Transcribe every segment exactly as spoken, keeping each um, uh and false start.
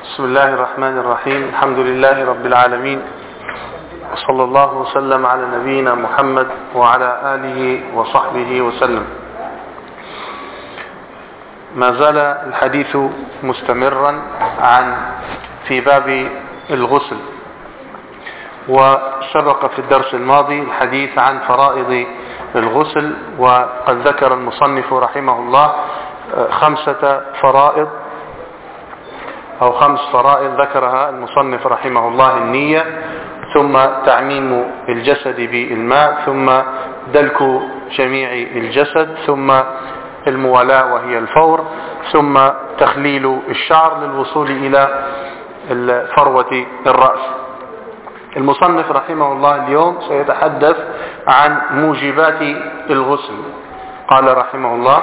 بسم الله الرحمن الرحيم. الحمد لله رب العالمين، وصلى الله وسلم على نبينا محمد وعلى آله وصحبه وسلم. ما زال الحديث مستمرا عن في باب الغسل، وسبق في الدرس الماضي الحديث عن فرائض الغسل، وقد ذكر المصنف رحمه الله خمسة فرائض أو خمس فرائض ذكرها المصنف رحمه الله: النية، ثم تعميم الجسد بالماء، ثم دلك جميع الجسد، ثم الموالاة وهي الفور، ثم تخليل الشعر للوصول إلى فروة الرأس. المصنف رحمه الله اليوم سيتحدث عن موجبات الغسل. قال رحمه الله: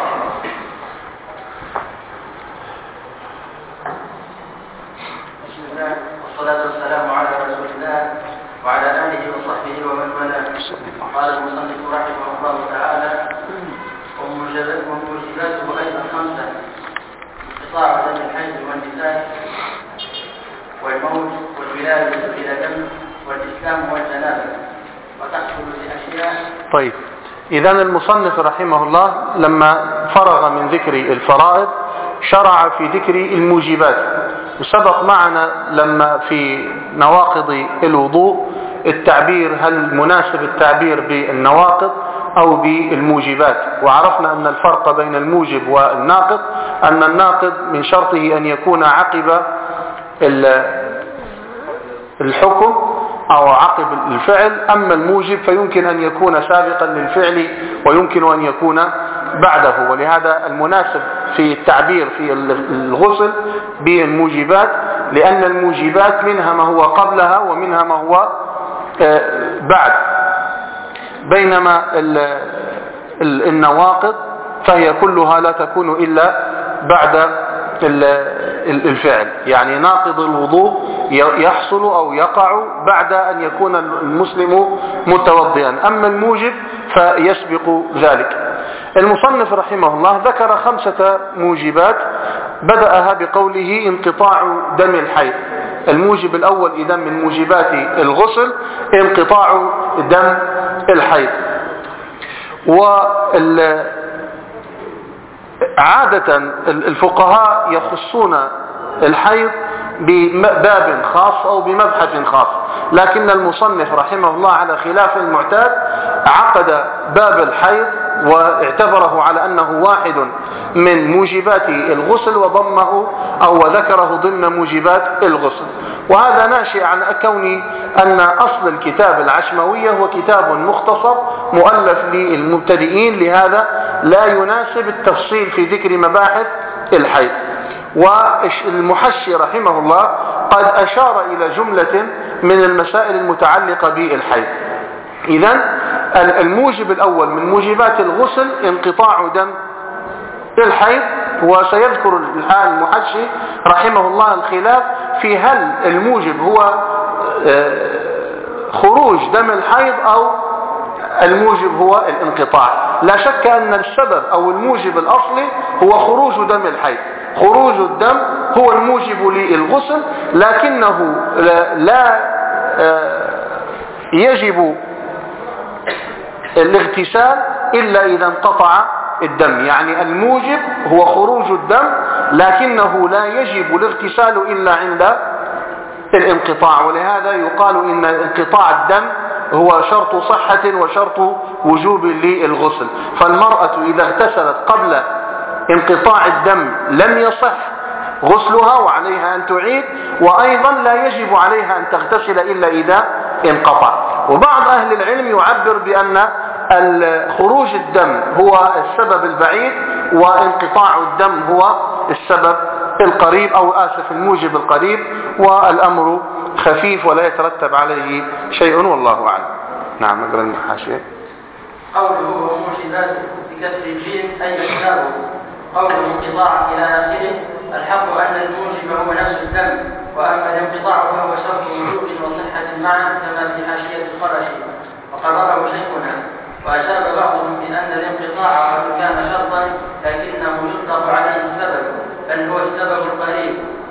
والصلاة والسلام على رسول الله وعلى آله وصحبه ومن والاه. قال المصنف رحمه الله تعالى: وموجباته أيضا خمسة: انقطاع دم الحيض والنفاس والموت والولادة إلى دم والإسلام والجنابة، وتحصل لأشياء. طيب، إذن المصنف رحمه الله لما فرغ من ذكر الفرائض شرع في ذكر الموجبات. وسبق معنا لما في نواقض الوضوء التعبير، هل مناسب التعبير بالنواقض أو بالموجبات، وعرفنا أن الفرق بين الموجب والناقض أن الناقض من شرطه أن يكون عقب الحكم أو عقب الفعل، أما الموجب فيمكن أن يكون سابقا للفعل ويمكن أن يكون بعده. ولهذا المناسب في التعبير في الغسل بالموجبات، لأن الموجبات منها ما هو قبلها ومنها ما هو بعد، بينما النواقض فهي كلها لا تكون إلا بعد الفعل. يعني ناقض الوضوء يحصل أو يقع بعد أن يكون المسلم متوضئا، أما الموجب فيسبق ذلك. المصنف رحمه الله ذكر خمسة موجبات، بدأها بقوله: انقطاع دم الحيض. الموجب الأول إذا من موجبات الغسل انقطاع دم الحيض. وعادة الفقهاء يخصون الحيض بباب خاص أو بمبحث خاص، لكن المصنف رحمه الله على خلاف المعتاد عقد باب الحيض واعتبره على أنه واحد من موجبات الغسل وضمه أو ذكره ضمن موجبات الغسل. وهذا ناشئ عن كون أن أصل الكتاب العشموية هو كتاب مختصر مؤلف للمبتدئين، لهذا لا يناسب التفصيل في ذكر مباحث الحيض. والمحشي رحمه الله قد أشار إلى جملة من المسائل المتعلقة بالحيض. إذن الموجب الأول من موجبات الغسل انقطاع دم الحيض. وسيذكر الآن المحشي رحمه الله الخلاف في هل الموجب هو خروج دم الحيض أو الموجب هو الانقطاع. لا شك أن السبب أو الموجب الأصلي هو خروج دم الحيض. خروج الدم هو الموجب للغسل، لكنه لا يجب الاغتسال إلا إذا انقطع الدم. يعني الموجب هو خروج الدم، لكنه لا يجب الاغتسال إلا عند الانقطاع. ولهذا يقال إن انقطاع الدم هو شرط صحة وشرط وجوب للغسل. فالمرأة إذا اغتسلت قبل انقطاع الدم لم يصح غسلها وعليها أن تعيد، وأيضا لا يجب عليها أن تغتسل إلا إذا انقطع. وبعض أهل العلم يعبر بأن خروج الدم هو السبب البعيد وانقطاع الدم هو السبب القريب، أو آسف الموجب القريب، والأمر خفيف ولا يترتب عليه شيء، والله أعلم. نعم، أقرأ المحاشية. قوله وموجبات بكسر الجيم أي أسبابه. قوله انقطاع إلى آخره. الحق أن الموجب هو نفس الدم، وأما الانقطاع فهو شرط وجود وصحة معا كما في حاشية القرشي، وقرره شيخنا. وأجاب بعضهم بأن الانقطاع وإن كان شرطا لكنه يطلق عليه السبب، بل هو السبب القريب،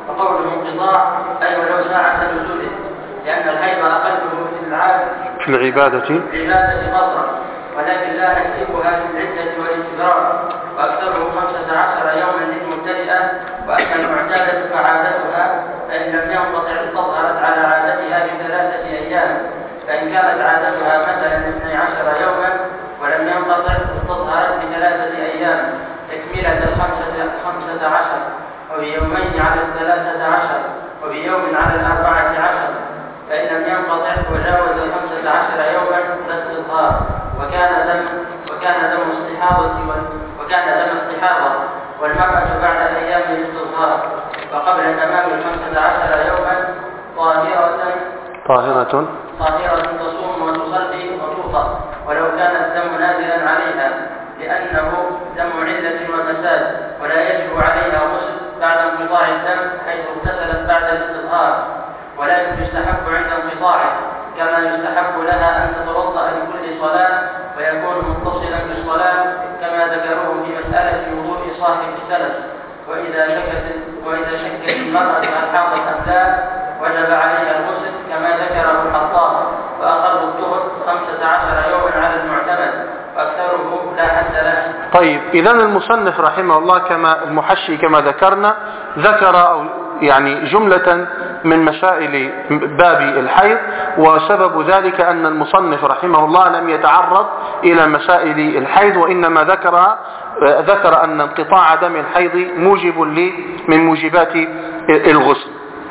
وقوله انقطاع أي ولو ساعة نزوله، لأن الحيض أقله في العادة في العبادة العبادة قصرا، ولكن لا نحسبها في العدة والاستدراك، وأكثره خمسة عشر يوما للمبتدئة. وأما المعتادة فعادتها فإن لم ينقطع استظهرت على عادتها بثلاثة أيام، فإن كانت عادتها مثلا اثني عشر يوما ولم ينقطع استظهرت بثلاثة أيام تكملة الخمسة خمسة عشر، وبيومين على الثلاثة عشر، وبيوم على الأربعة عشر. فإن لم ينقطع وجاوز الخمسة عشر يوما فاستظهار، وكان دم وكان دم استحاضة وكان دم استحاضة والمرأة بعد أيام الاستظهار وقبل تمام الخمسة عشر يوما طاهرة طاهرة طاهرة تصوم وتصلي وتوطأ ولو كان الدم نازلا عليها، لأنه دم علة وفساد، ولا يجب عليها غسل بعد انقطاع الدم حيث اغتسلت بعد الاستظهار، ولكن يستحب عند انقطاعه، كما يستحب لها أن تتوضأ لكل صلاة ويكون متصلا بالصلاة، كما ذكروه في مسألة وضوء صاحب السلف. وإذا شكت وإذا شكت المرأة هل حاضت أم لا وجب عليها الغسل، كما ذكره الحطاب، وأقل الطهر خمسة عشر يوما على المعتمد، وأكثره لا حد له. طيب، إذا المصنف رحمه الله كما المحشي كما ذكرنا ذكر أو يعني جملة من مسائل باب الحيض، وسبب ذلك أن المصنف رحمه الله لم يتعرض إلى مسائل الحيض، وإنما ذكر ذكر أن انقطاع دم الحيض موجب من موجبات الغسل.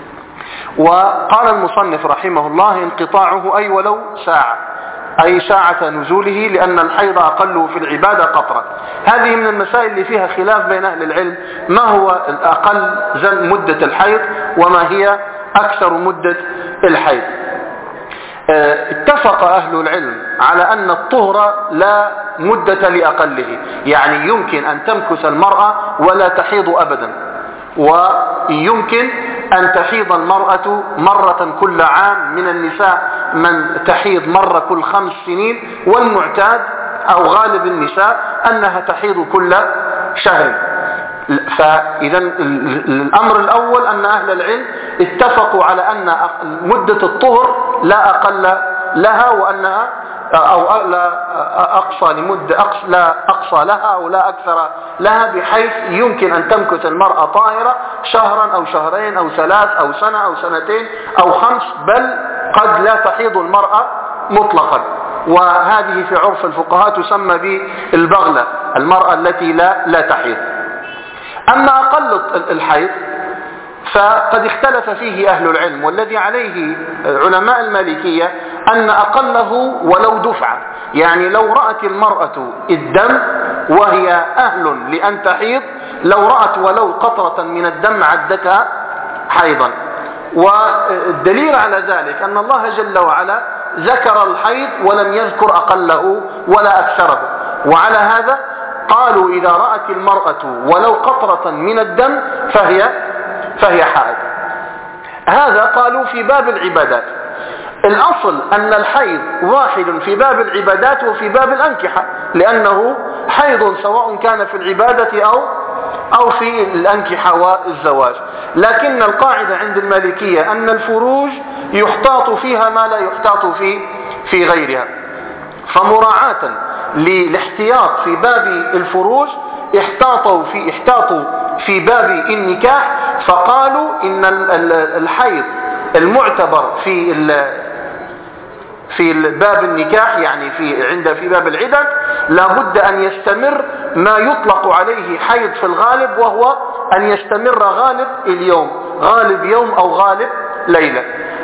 وقال المصنف رحمه الله انقطاعه أي ولو ساعة، أي ساعة نزوله، لأن الحيض أقله في العبادة قطرة. هذه من المسائل اللي فيها خلاف بين أهل العلم، ما هو الأقل مدة الحيض وما هي أكثر مدة الحيض. اتفق أهل العلم على أن الطهر لا مدة لأقله، يعني يمكن أن تمكث المرأة ولا تحيض أبدا، ويمكن أن تحيض المرأة مرة كل عام، من النساء من تحيض مرة كل خمس سنين، والمعتاد أو غالب النساء أنها تحيض كل شهر. فإذا الأمر الأول أن أهل العلم اتفقوا على أن مدة الطهر لا أقل لها، وأنها أو لا أقصى لمدة أقصى لا أقصى لها أو لا أكثر لها، بحيث يمكن أن تمكث المرأة طاهرة شهرا أو شهرين أو ثلاث أو سنة أو سنتين أو خمس، بل قد لا تحيض المرأة مطلقا. وهذه في عرف الفقهاء تسمى بالبغلة، المرأة التي لا لا تحيض. أما أقل الحيض فقد اختلف فيه أهل العلم، والذي عليه علماء المالكية أن أقله ولو دفعة، يعني لو رأت المرأة الدم وهي أهل لأن تحيض، لو رأت ولو قطرة من الدم عدتها حيضا. والدليل على ذلك أن الله جل وعلا ذكر الحيض ولم يذكر أقله ولا أكثره، وعلى هذا قالوا إذا رأت المرأة ولو قطرة من الدم فهي فهي حائض. هذا قالوا في باب العبادات. الأصل أن الحيض واحد في باب العبادات وفي باب الأنكحة، لأنه حيض سواء كان في العبادة أو أو في الأنكحة والزواج. لكن القاعدة عند المالكية أن الفروج يحتاط فيها ما لا يحتاط في في غيرها، فمراعاة للاحتياط في باب الفروج احتاطوا في احتاطوا في باب النكاح، فقالوا إن الحيض المعتبر في في باب النكاح، يعني في عند في باب العدد، لابد أن يستمر ما يطلق عليه حيض في الغالب، وهو أن يستمر غالب اليوم، غالب يوم أو غالب ليلة.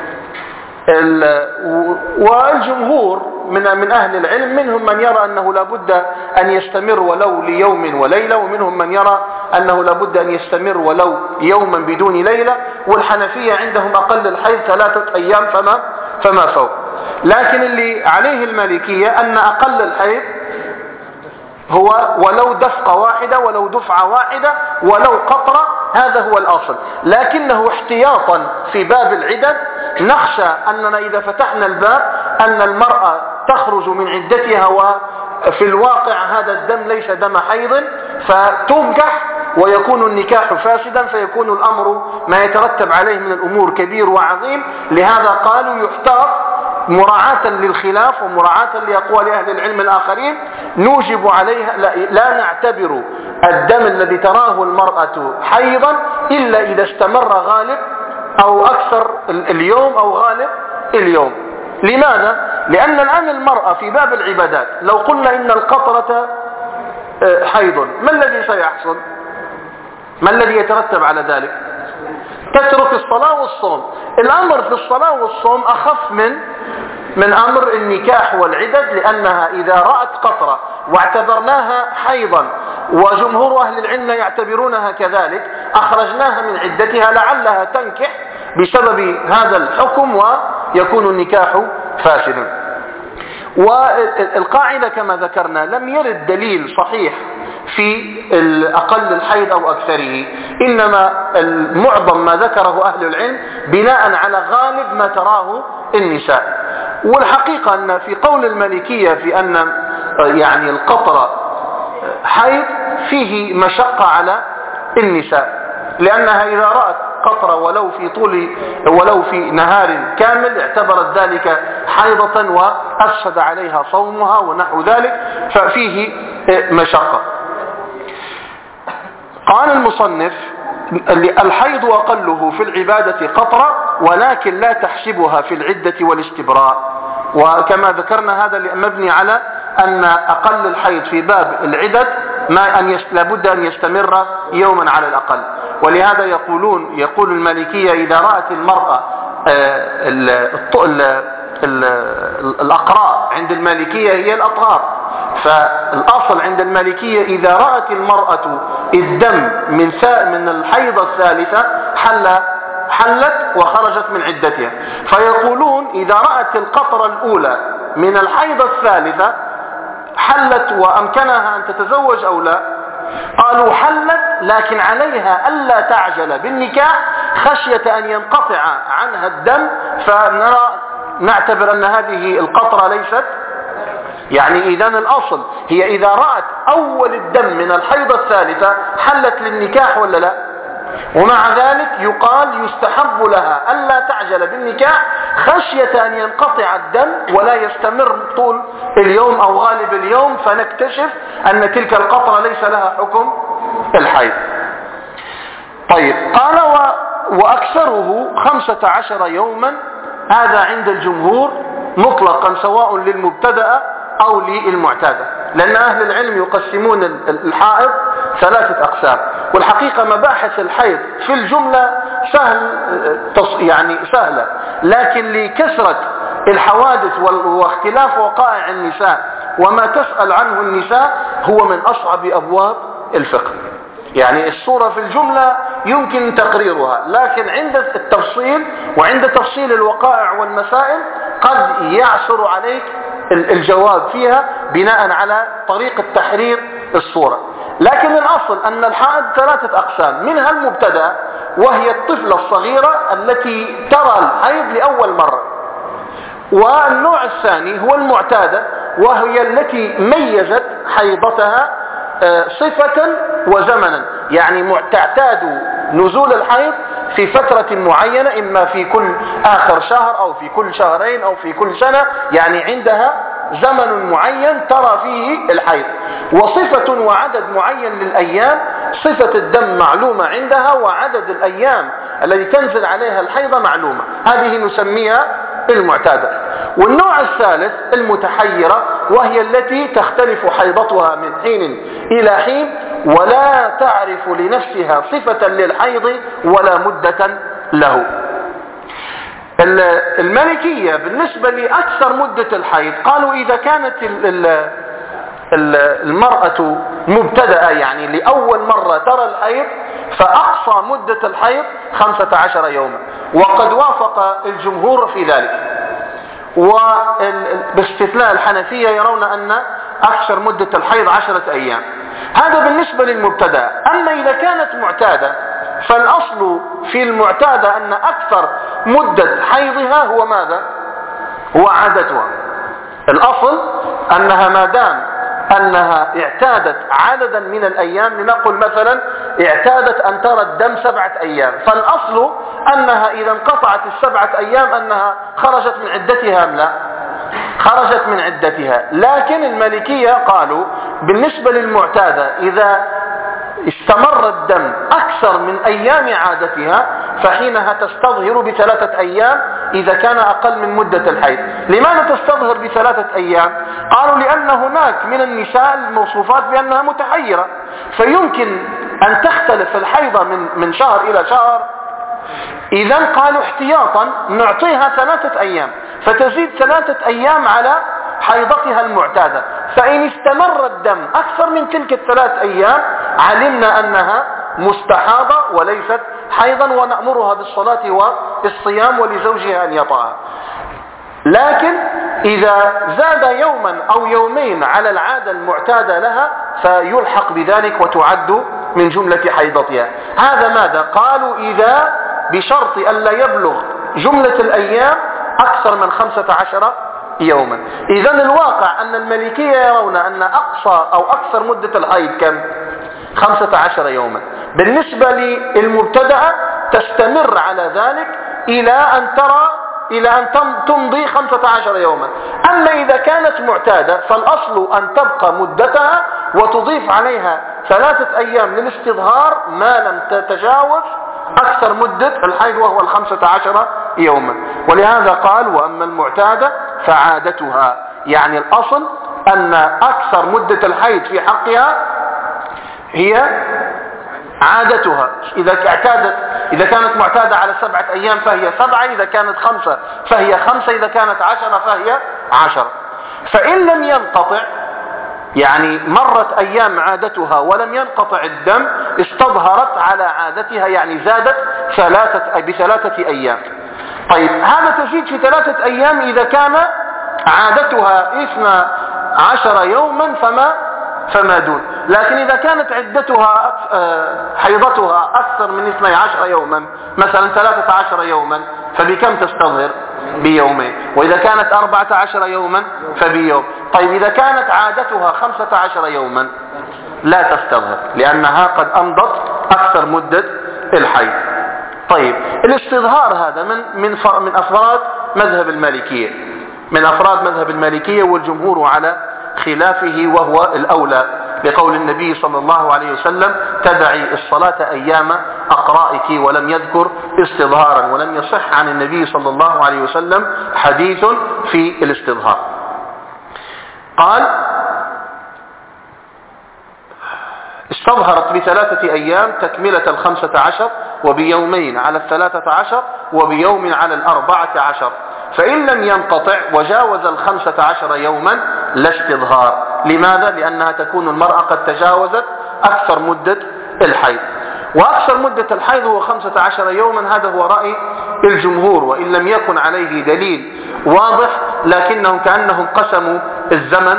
والجمهور من من أهل العلم منهم من يرى أنه لابد أن يستمر ولو ليوم وليلة، ومنهم من يرى أنه لابد أن يستمر ولو يوما بدون ليلة. والحنفية عندهم أقل الحيض ثلاثة أيام فما فما فوق. لكن اللي عليه المالكية أن أقل الحيض هو ولو دفقة واحدة ولو دفعة واحدة ولو قطرة، هذا هو الأصل. لكنه احتياطا في باب العدد نخشى أننا إذا فتحنا الباب أن المرأة تخرج من عدتها وفي الواقع هذا الدم ليس دم حيض فتنكح ويكون النكاح فاسدا، فيكون الأمر ما يترتب عليه من الأمور كبير وعظيم. لهذا قالوا يحتاط مراعاة للخلاف ومراعاة لأقوال أهل العلم الآخرين، نوجب عليها لا, لا نعتبر الدم الذي تراه المرأة حيضا إلا إذا استمر غالب أو أكثر اليوم أو غالب اليوم. لماذا؟ لأن الآن المرأة في باب العبادات لو قلنا إن القطرة حيض، ما الذي سيحصل؟ ما الذي يترتب على ذلك؟ تترك الصلاة والصوم. الأمر في الصلاة والصوم أخف من من أمر النكاح والعدد، لأنها إذا رأت قطرة واعتبرناها حيضا وجمهور أهل العلم يعتبرونها كذلك، أخرجناها من عدتها لعلها تنكح بسبب هذا الحكم ويكون النكاح فاسدا. والقاعدة كما ذكرنا لم يرد دليل صحيح في أقل الحيض أو أكثره، إنما المعظم ما ذكره أهل العلم بناء على غالب ما تراه النساء. والحقيقة أن في قول المالكية في أن يعني القطرة حيض فيه مشقة على النساء، لأنها إذا رأت قطرة ولو في طول ولو في نهار كامل اعتبرت ذلك حيضة وأفسد عليها صومها ونحو ذلك، ففيه مشقة. قال المصنف: الحيض أقله في العبادة قطرة، ولكن لا تحسبها في العدة والاستبراء. وكما ذكرنا هذا مبني على أن أقل الحيض في باب العدد ما أن لابد أن يستمر يوما على الأقل. ولهذا يقولون يقول المالكية إذا رأت المرأة الأقراء عند المالكية هي الأطهار، فالأصل عند المالكية إذا رأت المرأة الدم من من الحيضة الثالثة حل حلت وخرجت من عدتها. فيقولون إذا رأت القطرة الأولى من الحيضة الثالثة حلت وأمكنها أن تتزوج أو لا؟ قالوا حلت، لكن عليها ألا تعجل بالنكاح خشية أن ينقطع عنها الدم، فنرى نعتبر أن هذه القطرة ليست يعني. إذن الأصل هي إذا رأت أول الدم من الحيضة الثالثة حلت للنكاح ولا لا؟ ومع ذلك يقال يستحب لها ألا تعجل بالنكاح خشية أن ينقطع الدم ولا يستمر طول اليوم أو غالب اليوم، فنكتشف أن تلك القطرة ليس لها حكم الحيض. طيب، قال و... وأكثره خمسة عشر يوما، هذا عند الجمهور مطلقا سواء للمبتدأ أو للمعتادة، لأن أهل العلم يقسمون الحائض ثلاثة أقسام. والحقيقة مباحث الحيض في الجملة سهل يعني سهلة، لكن لكثرة الحوادث واختلاف وقائع النساء وما تسأل عنه النساء هو من أصعب أبواب الفقه. يعني الصورة في الجملة يمكن تقريرها، لكن عند التفصيل وعند تفصيل الوقائع والمسائل قد يعثر عليك الجواب فيها بناء على طريقة تحرير الصورة. لكن الأصل أن الحائض ثلاثة أقسام، منها المبتدأ وهي الطفلة الصغيرة التي ترى الحيض لأول مرة، والنوع الثاني هو المعتادة وهي التي ميزت حيضتها صفة وزمنا، يعني تعتاد نزول الحيض في فترة معينة، إما في كل آخر شهر أو في كل شهرين أو في كل سنة، يعني عندها زمن معين ترى فيه الحيض، وصفة وعدد معين للأيام، صفة الدم معلومة عندها وعدد الأيام التي تنزل عليها الحيضة معلومة، هذه نسميها المعتادة. والنوع الثالث المتحيرة، وهي التي تختلف حيضتها من حين إلى حين ولا تعرف لنفسها صفة للحيض ولا مدة له. المالكية بالنسبة لأكثر مدة الحيض قالوا إذا كانت المرأة مبتدأة يعني لأول مرة ترى الحيض فأقصى مدة الحيض خمسة عشر يوما، وقد وافق الجمهور في ذلك، وباستثناء الحنفية يرون أن أكثر مدة الحيض عشرة أيام. هذا بالنسبة للمبتدأ. أما إذا كانت معتادة فالأصل في المعتادة أن أكثر مدة حيضها هو ماذا؟ هو عادتها. الأصل أنها ما دام أنها اعتادت عددا من الأيام، لنقل مثلا اعتادت أن ترى الدم سبعة أيام، فالأصل أنها إذا انقطعت السبعة أيام أنها خرجت من عدتها أم لا؟ خرجت من عدتها. لكن المالكية قالوا بالنسبة للمعتادة إذا استمر الدم أكثر من أيام عادتها فحينها تستظهر بثلاثة أيام إذا كان أقل من مدة الحيض. لماذا تستظهر بثلاثة أيام؟ قالوا لأن هناك من النساء الموصوفات بأنها متحيرة، فيمكن أن تختلف الحيضة من من شهر إلى شهر. إذا قالوا احتياطا نعطيها ثلاثة أيام فتزيد ثلاثة أيام على حيضتها المعتادة، فإن استمر الدم أكثر من تلك الثلاث أيام علمنا أنها مستحاضة وليست حيضا، ونأمرها بالصلاة والصيام ولزوجها أن يطأها. لكن إذا زاد يوما أو يومين على العادة المعتادة لها فيلحق بذلك وتعد من جملة حيضتها. هذا ماذا؟ قالوا إذا بشرط ألا يبلغ جملة الأيام أكثر من خمسة عشر يوما. إذن الواقع أن المالكية يرون أن أقصى أو أكثر مدة الحيض كم؟ خمسة عشر يوما. بالنسبة للمبتدأة تستمر على ذلك إلى أن ترى إلى أن تمضي خمسة عشر يوما. أما إذا كانت معتادة فالأصل أن تبقى مدتها وتضيف عليها ثلاثة أيام للاستظهار ما لم تتجاوز أكثر مدة الحيض وهو الخمسة عشر يوما. ولهذا قال وأما المعتادة فعادتها، يعني الأصل أن أكثر مدة الحيض في حقها هي عادتها. إذا اعتادت إذا كانت معتادة على سبعة أيام فهي سبعة، إذا كانت خمسة فهي خمسة، إذا كانت عشرة فهي عشرة. فإن لم ينقطع يعني مرت أيام عادتها ولم ينقطع الدم استظهرت على عادتها، يعني زادت ثلاثة بثلاثة أيام. طيب هذا تزيد في ثلاثة أيام إذا كان عادتها اثنا عشر يوما فما فما دون. لكن إذا كانت عدتها حيضتها أكثر من اثني عشر يوما مثلا ثلاثة عشر يوما فبكم تستظهر؟ بيومين. وإذا كانت أربعة عشر يوما فبيوم. طيب إذا كانت عادتها خمسة عشر يوما لا تستظهر لأنها قد أمضت أكثر مدة الحيض. طيب الاستظهار هذا من من من أفراد مذهب المالكية من أفراد مذهب المالكية والجمهور على خلافه وهو الأولى، لقول النبي صلى الله عليه وسلم تدعي الصلاة أيام أقرائك، ولم يذكر استظهارا، ولم يصح عن النبي صلى الله عليه وسلم حديث في الاستظهار. قال استظهرت بثلاثة أيام تكملة الخمسة عشر وبيومين على الثلاثة عشر وبيوم على الأربعة عشر، فإن لم ينقطع وجاوز الخمسة عشر يوما لا استظهار. لماذا؟ لأنها تكون المرأة قد تجاوزت أكثر مدة الحيض، وأكثر مدة الحيض هو خمسة عشر يوما. هذا هو رأي الجمهور، وإن لم يكن عليه دليل واضح لكنهم كأنهم قسموا الزمن.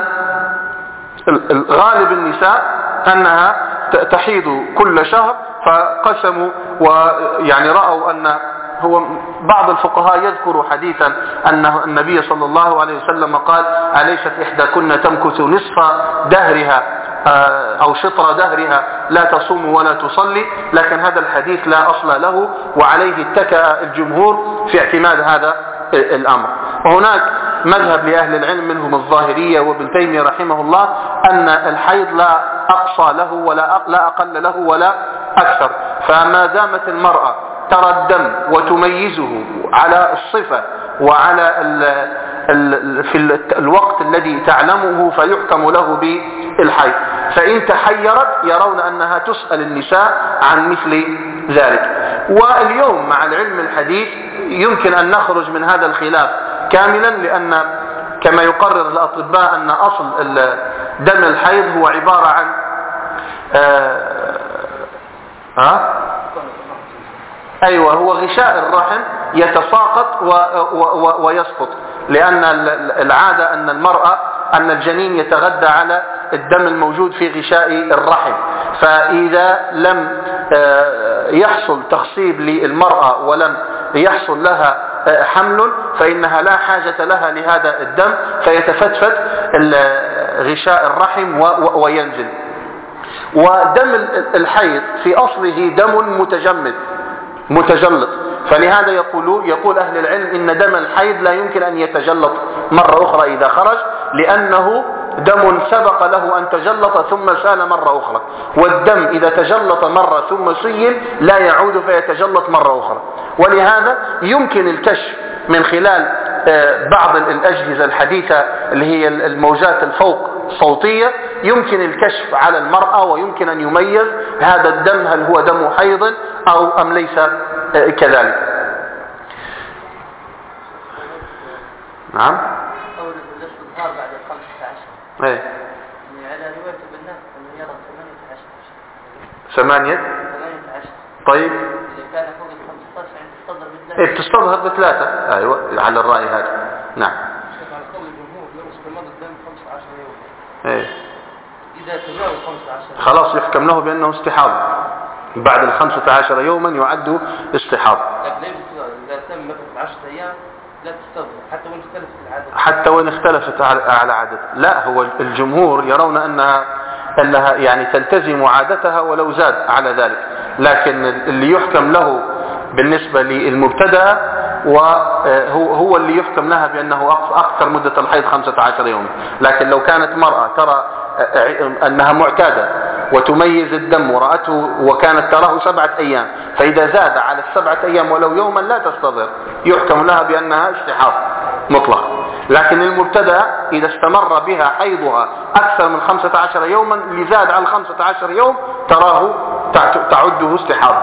غالب النساء أنها تحيض كل شهر فقسموا، ويعني رأوا أن هو بعض الفقهاء يذكر حديثا أن النبي صلى الله عليه وسلم قال أليست إحداكن تمكث نصف دهرها أو شطر دهرها لا تصوم ولا تصلي، لكن هذا الحديث لا أصل له، وعليه اتكأ الجمهور في اعتماد هذا الأمر. وهناك مذهب لأهل العلم منهم الظاهرية وابن تيمية رحمه الله أن الحيض لا أقصى له ولا لا أقل له ولا أكثر، فما دامت المرأة ترى الدم وتميزه على الصفة وعلى ال ال في الوقت الذي تعلمه فيحكم له بالحيض. فإن تحيرت يرون أنها تسأل النساء عن مثل ذلك. واليوم مع العلم الحديث يمكن أن نخرج من هذا الخلاف كاملا، لأن كما يقرر الأطباء أن أصل دم الحيض هو عبارة عن آه ها أيوة هو غشاء الرحم يتساقط و و و ويسقط، لأن العادة أن المرأة أن الجنين يتغذى على الدم الموجود في غشاء الرحم، فإذا لم يحصل تخصيب للمرأة ولم يحصل لها حمل فإنها لا حاجة لها لهذا الدم، فيتفتفت غشاء الرحم وينزل. ودم الحيض في أصله دم متجمد متجلط، فلهذا يقول يقول أهل العلم إن دم الحيض لا يمكن أن يتجلط مرة أخرى إذا خرج، لأنه دم سبق له أن تجلط ثم سال مرة أخرى، والدم إذا تجلط مرة ثم سيل لا يعود فيتجلط مرة أخرى. ولهذا يمكن الكشف من خلال بعض الأجهزة الحديثة اللي هي الموجات الفوق صوتية، يمكن الكشف على المرأة ويمكن أن يميز هذا الدم هل هو دم حيض أو أم ليس كذلك. نعم. قول الاستظهار بعد الخمسة عشر. ايه. على رواية ابن نافع أنه يرى ثمانية عشر. ثمانية. ثمانية عشر. طيب. إذا كان فوق الخمسة عشر يعني تستظهر بثلاثة. ايه بتستظهر بثلاثة. أيوة على الرأي هذا. نعم. شوف على قول الجمهور لو استمر الدم خمسة عشر يوم. ايه. إذا تجاوز خمسة عشر. خلاص يحكم له بأنه استحاضة. بعد الخمسة عشر يوما يعد استحاضة. لكن إذا تم مثلا عشرة أيام لا تستظهر حتى وإن اختلفت العادة. حتى وإن اختلفت على عادة. لا، هو الجمهور يرون أنها أنها يعني تلتزم عادتها ولو زاد على ذلك، لكن اللي يحكم له بالنسبة للمبتدأ وهو هو اللي يحكم لها بأنه أكثر مدة الحيض خمسة عشر يوم. لكن لو كانت مرأة ترى أنها معتادة وتميز الدم ورأته وكانت تراه سبعة أيام، فإذا زاد على السبعة أيام ولو يوما لا تستظهر، يحكم لها بأنها استحاضة مطلق. لكن المبتدأ إذا استمر بها حيضها أكثر من خمسة عشر يوما اللي زاد على خمسة عشر يوم تراه تعده استحاضة.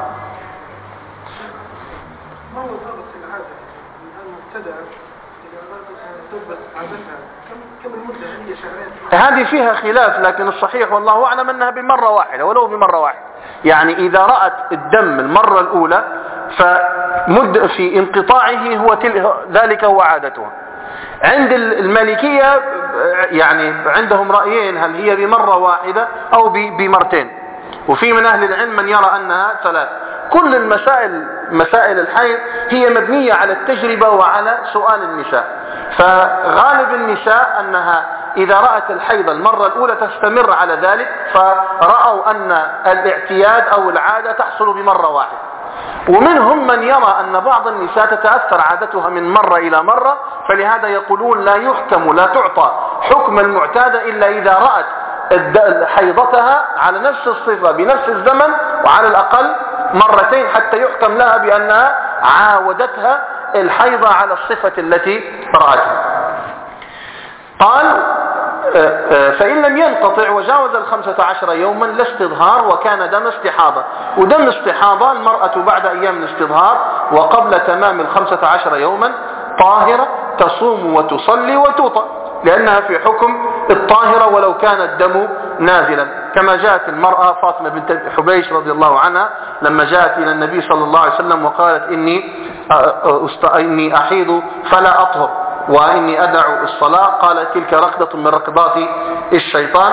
ما هو ضابط العادة؟ المبتدأ إذا ضبط عادتها كم المدة هي شهرين؟ هذه فيها خلاف، لكن الصحيح والله أعلم أنها بمرة واحدة ولو بمرة واحدة. يعني إذا رأت الدم المرة الأولى فمد في انقطاعه هو ذلك هو عادتها. عند المالكية يعني عندهم رأيين، هل هي بمرة واحدة أو بمرتين، وفي من أهل العلم من يرى أنها ثلاث. كل المسائل مسائل الحيض هي مبنية على التجربة وعلى سؤال النساء، فغالب النساء أنها إذا رأت الحيض المرة الأولى تستمر على ذلك، فرأوا أن الاعتياد أو العادة تحصل بمرة واحدة. ومنهم من يرى أن بعض النساء تتأثر عادتها من مرة إلى مرة، فلهذا يقولون لا يحكم لا تعطى حكم المعتادة إلا إذا رأت حيضتها على نفس الصفة بنفس الزمن وعلى الأقل مرتين حتى يحكم لها بأنها عاودتها الحيضة على الصفة التي رأتها. قال فإن لم ينقطع وجاوز الخمسة عشر يوما لا استظهار وكان دم استحاضة. ودم استحاضة المرأة بعد أيام الاستظهار وقبل تمام الخمسة عشر يوما طاهرة تصوم وتصلي وتوطأ، لأنها في حكم الطاهرة ولو كان الدم نازلا، كما جاءت المرأة فاطمة بنت حبيش رضي الله عنها لما جاءت إلى النبي صلى الله عليه وسلم وقالت إني إني أحيض فلا أطهر وإني أدع الصلاة، قال تلك ركضة من ركضات الشيطان،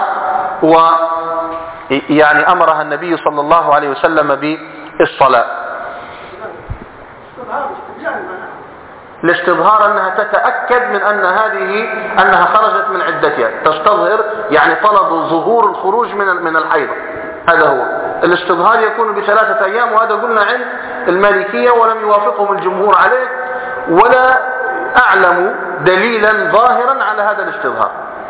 ويعني أمرها النبي صلى الله عليه وسلم بالصلاة. الاستظهار أنها تتأكد من أن هذه أنها خرجت من عدتها، تستظهر يعني طلب ظهور الخروج من من الحيض. هذا هو الاستظهار، يكون بثلاثة أيام، وهذا قلنا عند المالكية ولم يوافقهم الجمهور عليه، ولا أعلم دليلا ظاهرا على هذا الاستظهار.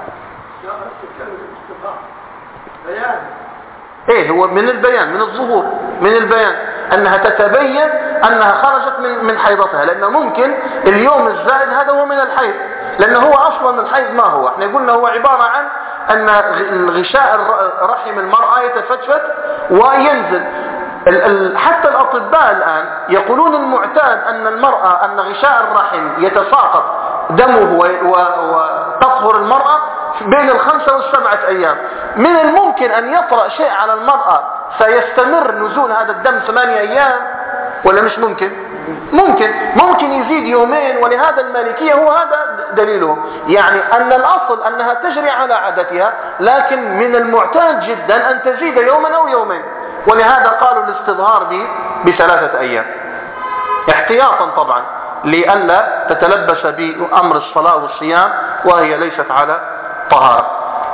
ايه هو من البيان، من الظهور، من البيان انها تتبين انها خرجت من من حيضتها، لانه ممكن اليوم الزائد هذا هو من الحيض، لانه هو اصلا الحيض ما هو، احنا قلنا هو عبارة عن ان الغشاء رحم المرأة يتفتفت وينزل. حتى الأطباء الآن يقولون المعتاد أن المرأة أن غشاء الرحم يتساقط دمه وتطهر المرأة بين الخمسة والسبعة أيام. من الممكن أن يطرأ شيء على المرأة فيستمر نزول هذا الدم ثمانية أيام، ولا مش ممكن؟ ممكن ممكن يزيد يومين، ولهذا المالكية هو هذا دليله، يعني أن الأصل أنها تجري على عادتها، لكن من المعتاد جدا أن تزيد يوما أو يومين، ولهذا قالوا الاستظهار بثلاثة أيام احتياطا طبعا لئلا تتلبس بأمر الصلاة والصيام وهي ليست على الطهارة.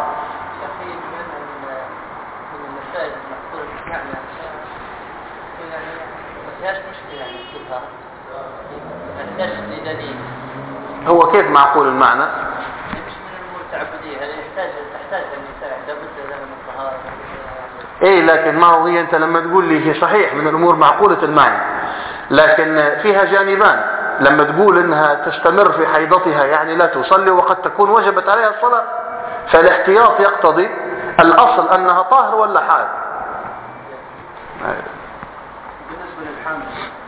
هو كيف معقول المعنى؟ مش من الأمور التعبدية، هذه يحتاج تحتاج النساء لابد لها من الطهارة. ايه لكن ما هو هي انت لما تقول لي هي صحيح من الامور معقولة المعنى، لكن فيها جانبان. لما تقول انها تستمر في حيضتها يعني لا تصلي وقد تكون وجبت عليها الصلاة، فالاحتياط يقتضي الاصل انها طاهر ولا حائض. بالنسبة للحامل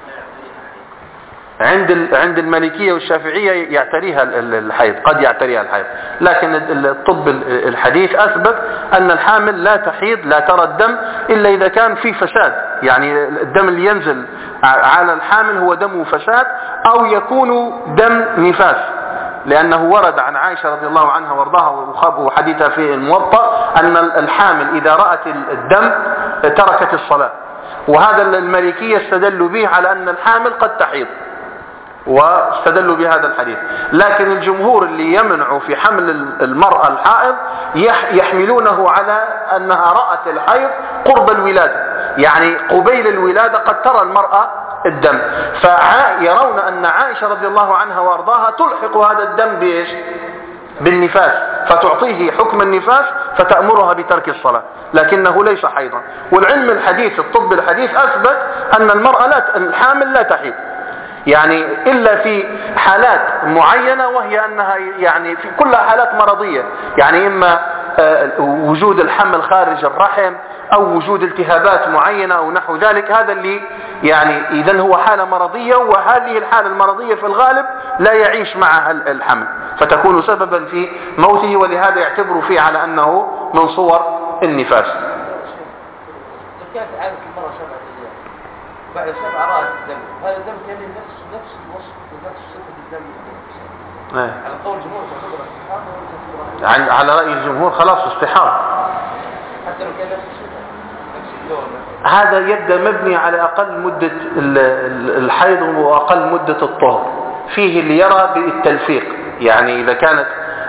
عند عند المالكية والشافعية يعتريها الحيض، قد يعتريها الحيض، لكن الطب الحديث أثبت أن الحامل لا تحيض لا ترى الدم إلا إذا كان في فساد، يعني الدم اللي ينزل على الحامل هو دم فساد أو يكون دم نفاس، لأنه ورد عن عائشة رضي الله عنها وارضاها وحديثها في الموطأ أن الحامل إذا رأت الدم تركت الصلاة، وهذا المالكية استدلوا به على أن الحامل قد تحيض واستدلوا بهذا الحديث. لكن الجمهور اللي يمنع في حمل المرأة الحائض يحملونه على أنها رأت الحيض قرب الولادة، يعني قبيل الولادة قد ترى المرأة الدم، فيرون أن عائشة رضي الله عنها وارضاها تلحق هذا الدم بإيش؟ بالنفاس، فتعطيه حكم النفاس فتأمرها بترك الصلاة، لكنه ليس حيضا. والعلم الحديث الطب الحديث أثبت أن المرأة لا الحامل لا تحيض، يعني إلا في حالات معينة، وهي أنها يعني في كلها حالات مرضية، يعني إما وجود الحمل خارج الرحم أو وجود التهابات معينة أو نحو ذلك، هذا اللي يعني إذن هو حالة مرضية، وهذه الحالة المرضية في الغالب لا يعيش معها الحمل فتكون سببا في موته، ولهذا يعتبروا فيه على أنه من صور النفاس. كانت عادة المرة سبعة أيام بعد سبعة رأت الدم، هذا الدم كان نفس نفس الوصف ونفس صفة الدم على قول الجمهور تعتبر استحاضة، على رأي الجمهور خلاص استحاضة حتى لو كان نفس الصفة نفس اللون. هذا يبدأ مبني على أقل مدة الحيض وأقل مدة الطهر، فيه اللي يرى بالتلفيق، يعني إذا كانت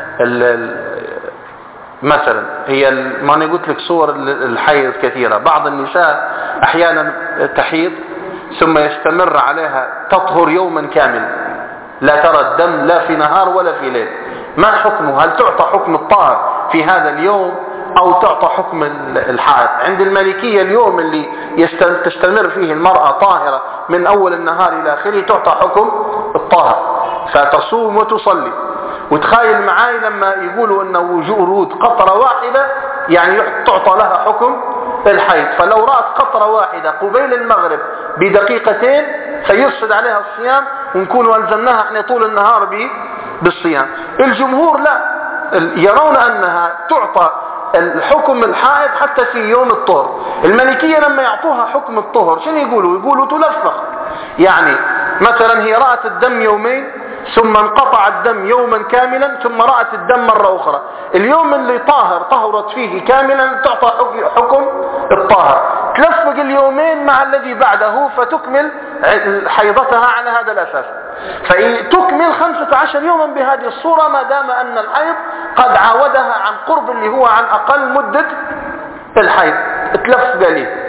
مثلا هي ما أنا قلت لك صور الحيض كثيرة، بعض النساء أحيانا تحيض ثم يستمر عليها تطهر يوما كاملا لا ترى الدم لا في نهار ولا في ليل، ما حكمه؟ هل تعطى حكم الطاهر في هذا اليوم أو تعطى حكم الحائض؟ عند المالكية اليوم اللي تستمر فيه المرأة طاهرة من أول النهار إلى آخره تعطى حكم الطاهر، فتصوم وتصلي. وتخيل معاي لما يقولوا أنه ورود قطرة واحدة يعني تعطى لها حكم الحيض، فلو رأت قطرة واحدة قبيل المغرب بدقيقتين فيفسد عليها الصيام ونكون ألزمناها احنا طول النهار بالصيام. الجمهور لا، يرون أنها تعطى الحكم الحائض حتى في يوم الطهر. المالكية لما يعطوها حكم الطهر شنو يقولوا؟ يقولوا تلفق، يعني مثلا هي رأت الدم يومين ثم انقطع الدم يوما كاملا ثم رأت الدم مرة أخرى، اليوم اللي طاهر طهرت فيه كاملا تعطى حكم الطاهر، تلفق اليومين مع الذي بعده فتكمل حيضتها على هذا الأساس، فتكمل خمسة عشر يوما بهذه الصورة ما دام أن الحيض قد عاودها عن قرب اللي هو عن أقل مدة الحيض تلفق ليه.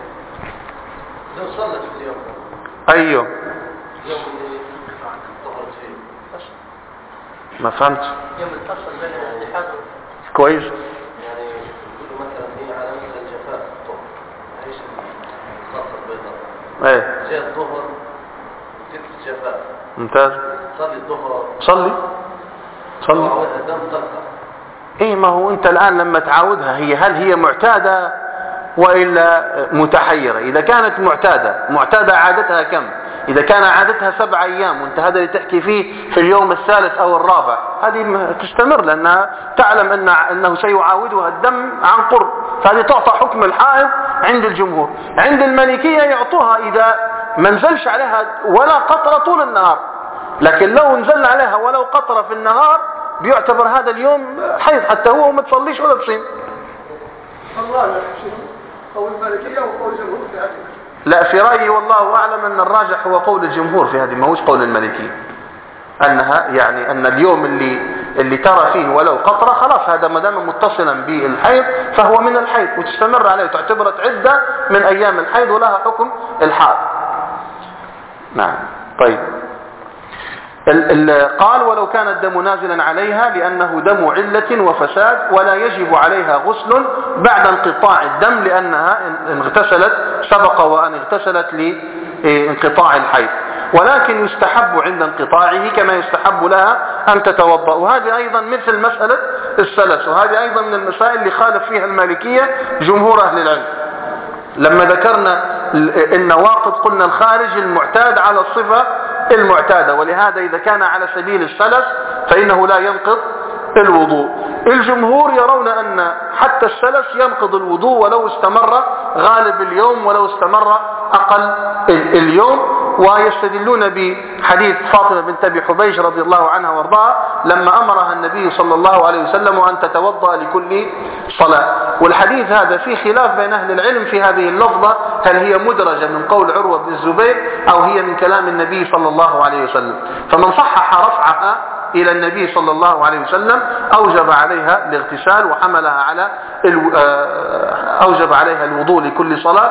لو صلت في اليوم أيوه يوم اللي طهرت فيه ما فهمت يوم الفصل بين الاحتحاض كويس، يعني يقولوا مثلا هي على مثل الجفاف الطهر ايش الخاصة البيضاء ايه جاء الظهر جت الجفاف ممتاز صلي الظهر صلي صلي وعودها الدم تلقى. ايه ما هو انت الان لما تعودها هي هل هي معتادة وإلا متحيرة؟ إذا كانت معتادة معتادة عادتها كم؟ إذا كان عادتها سبع أيام وانت هذا اللي تحكي فيه في اليوم الثالث أو الرابع هذه تستمر لأنها تعلم أن أنه سيعاودها الدم عن قرب، فهذه تعطى حكم الحائض عند الجمهور. عند المالكية يعطوها إذا ما نزلش عليها ولا قطرة طول النهار، لكن لو نزل عليها ولو قطرة في النهار بيعتبر هذا اليوم حيض حتى هو ما تصليش ولا تصيم. الله لا قول المالكية وقول الجمهور في هذه. لا في رأيي والله أعلم أن الراجح هو قول الجمهور في هذه، ما هوش قول المالكية، أنها يعني أن اليوم اللي اللي ترى فيه ولو قطرة خلاص هذا ما دام متصلا بالحيض فهو من الحيض وتستمر عليه تعتبرت عدة من أيام الحيض ولها حكم الحائض. نعم. طيب ال ال قال ولو كان الدم نازلا عليها لأنه دم علة وفساد ولا يجب عليها غسل بعد انقطاع الدم لأنها إن اغتسلت سبق وأن اغتسلت لانقطاع الحيض، ولكن يستحب عند انقطاعه كما يستحب لها أن تتوضأ. وهذه أيضا مثل مسألة السلس، وهذه أيضا من المسائل اللي خالف فيها المالكية جمهور أهل العلم. لما ذكرنا النواقض قلنا الخارج المعتاد على الصفة المعتادة، ولهذا إذا كان على سبيل السلس فإنه لا ينقض الوضوء. الجمهور يرون أن حتى السلس ينقض الوضوء ولو استمر غالب اليوم ولو استمر أقل اليوم، ويستدلون بحديث فاطمة بنت أبي حبيش رضي الله عنها وارضاها لما أمرها النبي صلى الله عليه وسلم أن تتوضأ لكل صلاة. والحديث هذا في خلاف بين أهل العلم في هذه اللفظة، هل هي مدرجة من قول عروة بن الزبير أو هي من كلام النبي صلى الله عليه وسلم. فمن صحح رفعها إلى النبي صلى الله عليه وسلم أوجب عليها الاغتسال وحملها على أوجب عليها الوضوء لكل صلاة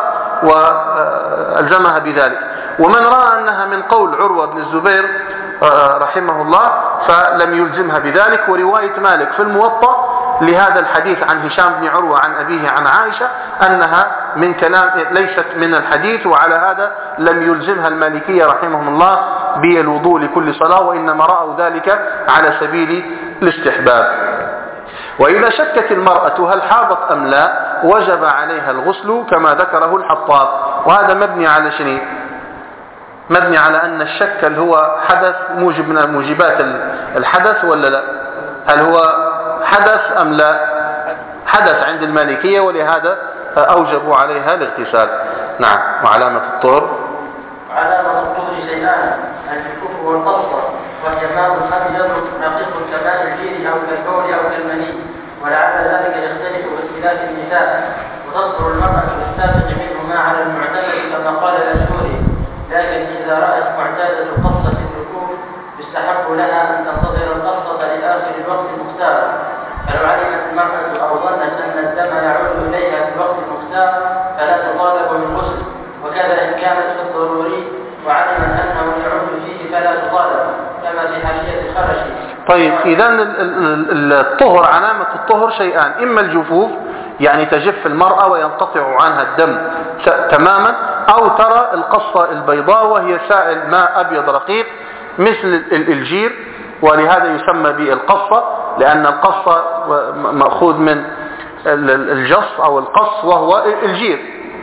وألزمها بذلك. ومن رأى أنها من قول عروة بن الزبير رحمه الله فلم يلزمها بذلك. ورواية مالك في الموطأ لهذا الحديث عن هشام بن عروة عن أبيه عن عائشة أنها من كلام ليست من الحديث، وعلى هذا لم يلزمها المالكية رحمهم الله بالوضوء لكل صلاة، وإنما رأوا ذلك على سبيل الاستحباب. وإذا شكت المرأة هل حاضت أم لا وجب عليها الغسل كما ذكره الحطاب. وهذا مبني على شنو؟ مبني على أن الشك هل هو حدث موجب من موجبات الحدث ولا لا، هل هو حدث أم لا. حدث عند المالكية ولهذا أوجبوا عليها الاغتسال. نعم. وعلامة الطهر وعلامة الطهر شيئان الكفر والقصة، وهي ماء أبيض نقيق كماء الجير أو كالبول أو كالمني، ولعل ذلك يختلف باختلاف النساء، وتصبر المرأة بالسابق منهما على المعتدل كما قال الأشهري، لكن إذا رأت معتادة القصة الركوب يستحب لها أن تنتظر القصة لآخر الوقت المختار. فلو علمت المرأة أو ظنت أن الدم يعود إليها في الوقت المختار فلا تطالب بالغسل، وكذا إن كانت في الضروري وعلمت أنه يعود فيه فلا تطالب كما في حاشية الخرشي. طيب إذا الطهر علامة الطهر شيئان، إما الجفوف يعني تجف المرأة وينقطع عنها الدم تماما، أو ترى القصة البيضاء وهي سائل ماء أبيض رقيق مثل الجير، ولهذا يسمى بالقصة لأن القصة مأخوذ من الجص أو القص وهو الجير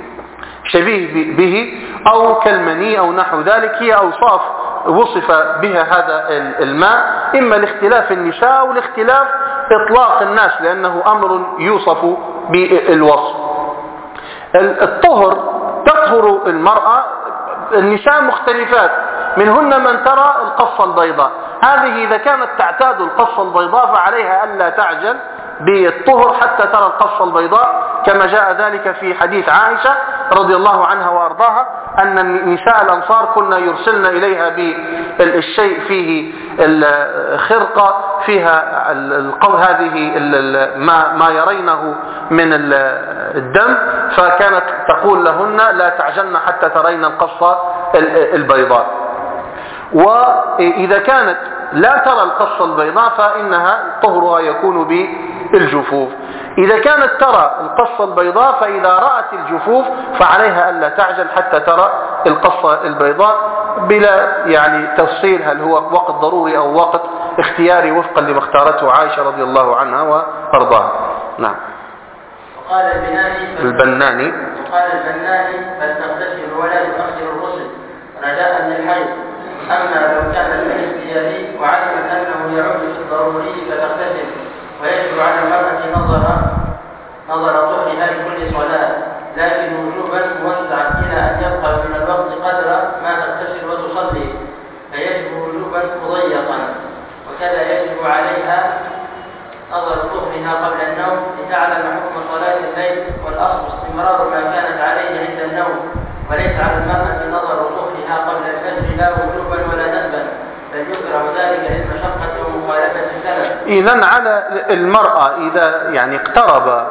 شبيه به، أو كالمني أو نحو ذلك. هي أوصاف وصف بها هذا الماء، إما لاختلاف النساء أو لاختلاف إطلاق الناس لأنه أمر يوصف بالوصف. الطهر تطهر المرأة، النساء مختلفات، منهن من ترى القصة البيضاء، هذه إذا كانت تعتاد القصة البيضاء فعليها ألا تعجل بالطهر حتى ترى القصة البيضاء، كما جاء ذلك في حديث عائشة رضي الله عنها وأرضاها أن نساء الأنصار كنا يرسلن إليها بالشيء فيه الخرقة فيها القول هذه ما, ما يرينه من الدم، فكانت تقول لهن لا تعجلن حتى ترين القصة البيضاء. وإذا كانت لا ترى القصة البيضاء فإنها طهرها يكون بالجفوف. إذا كانت ترى القصة البيضاء فإذا رأت الجفوف فعليها ألا تعجل حتى ترى القصة البيضاء بلا يعني تفصيل هل هو وقت ضروري أو وقت اختياري وفقا لما اختارته عائشة رضي الله عنها وأرضاها. نعم. وقال البناني البناني وقال البناني فلتغتسل ولا يؤخر الغسل رجاء من الحيض، أما لو كان من اختياري وعلمت أنه يعود في الضروري فتغتسل، ويجب على المرأة نظر نظر طهرها لكل صلاة، لكن وجوبا موسعا إلى أن يبقى من الوقت قدر ما تغتسل وتصلي، فيجب وجوبا مضيقا. وكذا يجب عليها نظر طهرها قبل النوم لتعلم حكم صلاة الليل، والأصل استمرار ما كانت عليه عند النوم، وليس على المرأة نظر طهرها قبل الفجر لا وجوبا ولا ندبا، بل يكره ذلك للمشقة مخالفة السلف. إذن على المرأة إذا يعني اقترب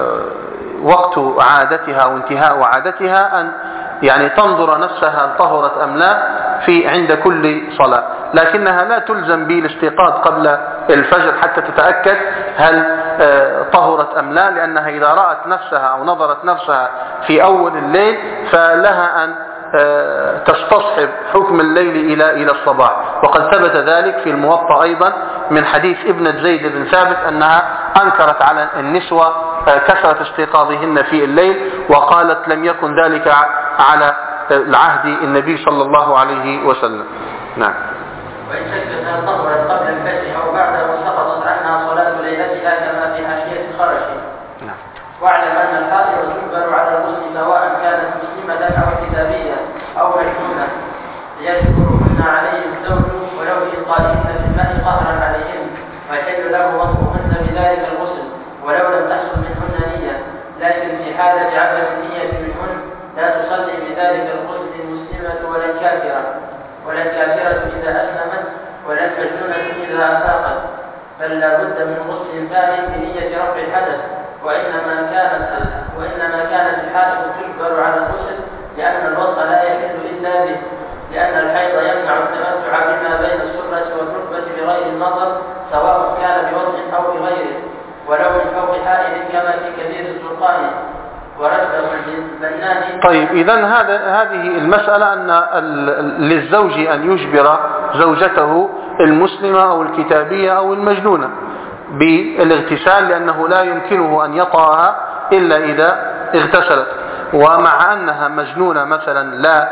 وقت عادتها وانتهاء عادتها أن يعني تنظر نفسها هل طهرت أم لا في عند كل صلاة، لكنها لا تلزم بالاستيقاظ قبل الفجر حتى تتأكد هل طهرت أم لا، لأنها إذا رأت نفسها أو نظرت نفسها في أول الليل فلها أن تستصحب حكم الليل إلى إلى الصباح. وقد ثبت ذلك في الموطأ أيضا من حديث ابنة زيد بن ثابت أنها أنكرت على النسوة كثرة استيقاظهن في الليل، وقالت لم يكن ذلك على العهد النبي صلى الله عليه وسلم. نعم. وإن شكت هل طهرت قبل الفجر أو بعده وسقطت عنها صلاة ليلتها كما في حاشية الخرشي. نعم. واعلم أن الحائض تجبر على الغسل سواء كانت مسلمة أو كتابية أو مجنونة ليذكرهن عليه الزوج ولو بإلقائهن في الماء قهرا عليهن، ويحل له وصفهن بذلك الغسل ولو لم تحصل منهن نية، لكن في حالة عدم النية منهن لا تصلي بذلك الغسل المسلمة ولا الكافرة ولا الكافرة إذا أسلمت ولا المجنونة إذا أفاقت، بل لا بد من غسل ثاني بنية رفع الحدث. وإنما كانت وإنما كانت الحائض تجبر على الغسل لأن الوضع لا يحل إلا به، لأن الحيض يمنع التمتع بما بين السرة والركبة بغير النظر سواء كان بوضع أو بغيره، ولو من فوق حائل كما في كبير الزرقان ورده البناني. طيب إذن هذا هذه المسألة أن للزوج أن يجبر زوجته المسلمة أو الكتابية أو المجنونة بالاغتسال، لأنه لا يمكنه أن يطأها إلا إذا اغتسلت، ومع أنها مجنونة مثلا لا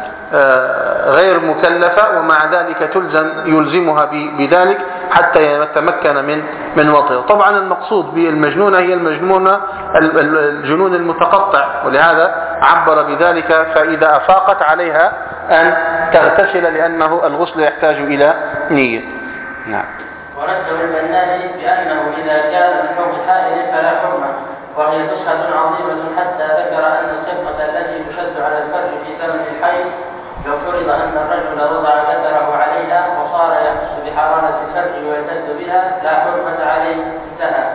غير مكلفة ومع ذلك تلزم يلزمها بذلك حتى يتمكن من من وطئها. طبعا المقصود بالمجنونة هي المجنونة الجنون المتقطع، ولهذا عبر بذلك، فإذا أفاقت عليها أن تغتسل لأنه الغسل يحتاج إلى نية. نعم. ورده البناني بأنه إذا كان من فوق حائل فلا حرمة، وهي فسحة عظيمة حتى ذكر أن الخفة التي تشد على الفرج في ثمن الحيض لو فرض أن الرجل وضع ذكره عليها وصار يحس بحرارة الفرج ويلتذ بها لا حرمة عليه، انتهى.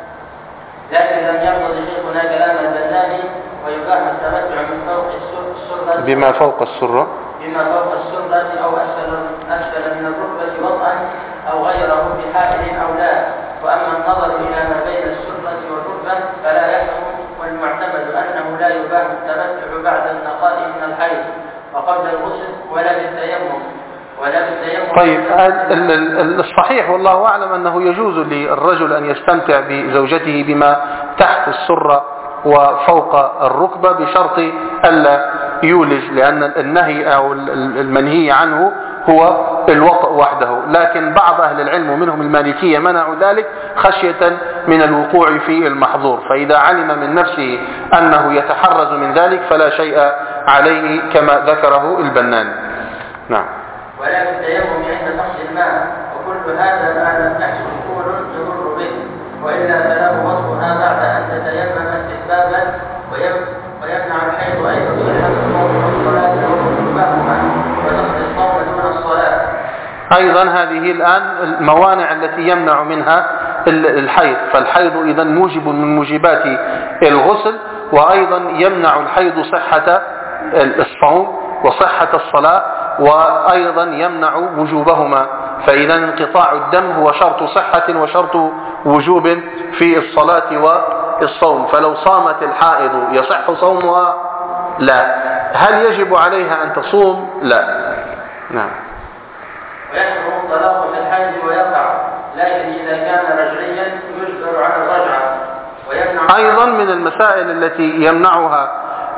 لكن لم يرضى شيخنا كلام البناني ويباح التمتع من فوق السرة بما فوق السرة بما فوق السرة أو أسفل أسفل من الركبة وضعا أو غيره بحائل أو لا. وأما النظر إلى ما بين السرة والركبة فلا يحرم، والمعتمد أنه لا يباح التمتع بعد النقاء من الحيض وقبل الغسل ولا بالتيمم ولا بالتيمم. طيب الصحيح والله أعلم أنه يجوز للرجل أن يستمتع بزوجته بما تحت السرة وفوق الركبة بشرط ألا يولج، لأن النهي أو المنهي عنه هو الوطء وحده، لكن بعض أهل العلم ومنهم المالكية منعوا ذلك خشية من الوقوع في المحظور، فإذا علم من نفسه أنه يتحرز من ذلك فلا شيء عليه كما ذكره البناني. نعم. ولا بالتيمم عند فحص الماء، وكل هذا ما لم يحصل قول يمر به، وإلا فله وصفها بعد أن تتيمم استحبابا، ويمنع الحيض أيضا صحة الصوم والصلاة وقربهما وتقضي الصوم دون الصلاة. أيضا هذه الآن الموانع التي يمنع منها الحيض، فالحيض إذا موجب من موجبات الغسل، وأيضا يمنع الحيض صحة الصوم وصحة الصلاة، وأيضا يمنع وجوبهما، فإذا انقطاع الدم هو شرط صحة وشرط وجوب في الصلاة والصوم. فلو صامت الحائض يصح صومها؟ لا. هل يجب عليها أن تصوم؟ لا. نعم. ويحرم الطلاق في الحيض ويقع، لكن إذا كان رجعيا يجبر على الرجعة. ويمنع أيضا من المسائل التي يمنعها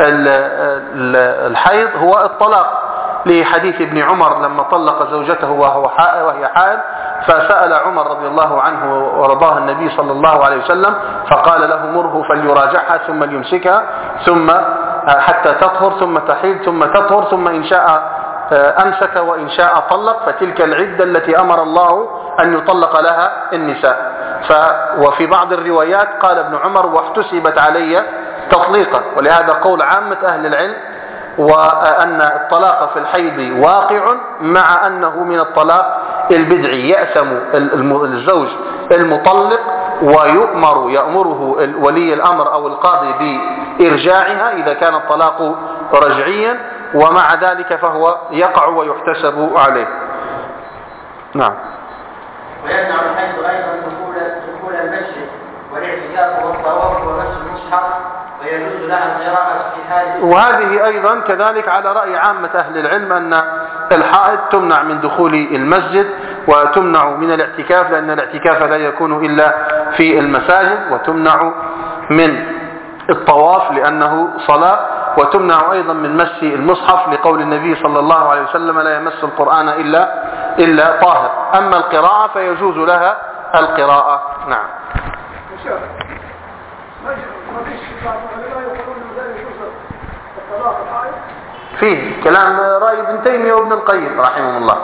الحيض هو الطلاق، لحديث ابن عمر لما طلق زوجته وهو وهي حائض، فسأل عمر رضي الله عنه ورضاه النبي صلى الله عليه وسلم فقال له مره فليراجعها ثم ليمسكها ثم حتى تطهر ثم تحيض ثم تطهر ثم إن شاء أمسك وإن شاء طلق، فتلك العدة التي أمر الله أن يطلق لها النساء. ف وفي بعض الروايات قال ابن عمر واحتسبت علي تطليقا، ولهذا قول عامة أهل العلم وأن الطلاق في الحيض واقع مع أنه من الطلاق البدعي يأثم الزوج المطلق ويؤمر يأمره ولي الأمر أو القاضي بإرجاعها إذا كان الطلاق رجعيا، ومع ذلك فهو يقع ويحتسب عليه. نعم. ويمنع الحيث أيضا دخول دخول المسجد والاعتكاف والطواف ومس المصحف، ويجوز لها القراءة في حال. وهذه أيضا كذلك على رأي عامة أهل العلم أن الحائض تمنع من دخول المسجد وتمنع من الاعتكاف، لأن الاعتكاف لا يكون إلا في المساجد، وتمنع من الطواف لأنه صلاة، وتمنع أيضا من مس المصحف لقول النبي صلى الله عليه وسلم لا يمس القرآن إلا إلا طاهر. أما القراءة فيجوز لها القراءة. نعم. فيه كلام رأي ابن تيمية وابن القيم رحمه الله،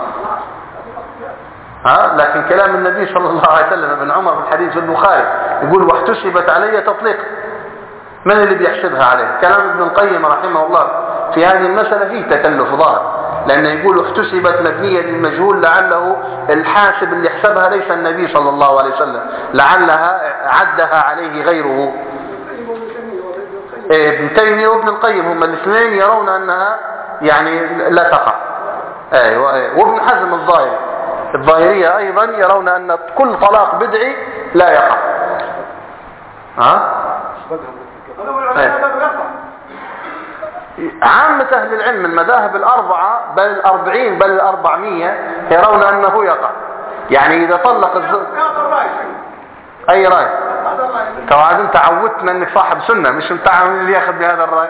ها لكن كلام النبي صلى الله عليه وسلم ابن عمر في الحديث في البخاري يقول واحتسبت علي تطليق، من اللي بيحسبها عليه؟ كلام ابن القيم رحمه الله في هذه المسألة فيه تكلف ظاهر، لأنه يقول احتسبت مبنية للمجهول، لعله الحاسب اللي حسبها ليس النبي صلى الله عليه وسلم، لعلها عدها عليه غيره. ابن تيمية وابن القيم هم الاثنين يرون أنها يعني لا تقع. أيوة. وابن حزم الظاهري الظاهرية أيضا يرون أن كل طلاق بدعي لا يقع. ها؟ عامة أهل العلم المذاهب الأربعة بل الأربعين بل الأربعمية يرون أنه يقع. يعني إذا طلق الزوج أي رأي؟ طبعا انت عودتنا انك صاحب سنة، مش انت اللي ياخذ بهذا الرأي.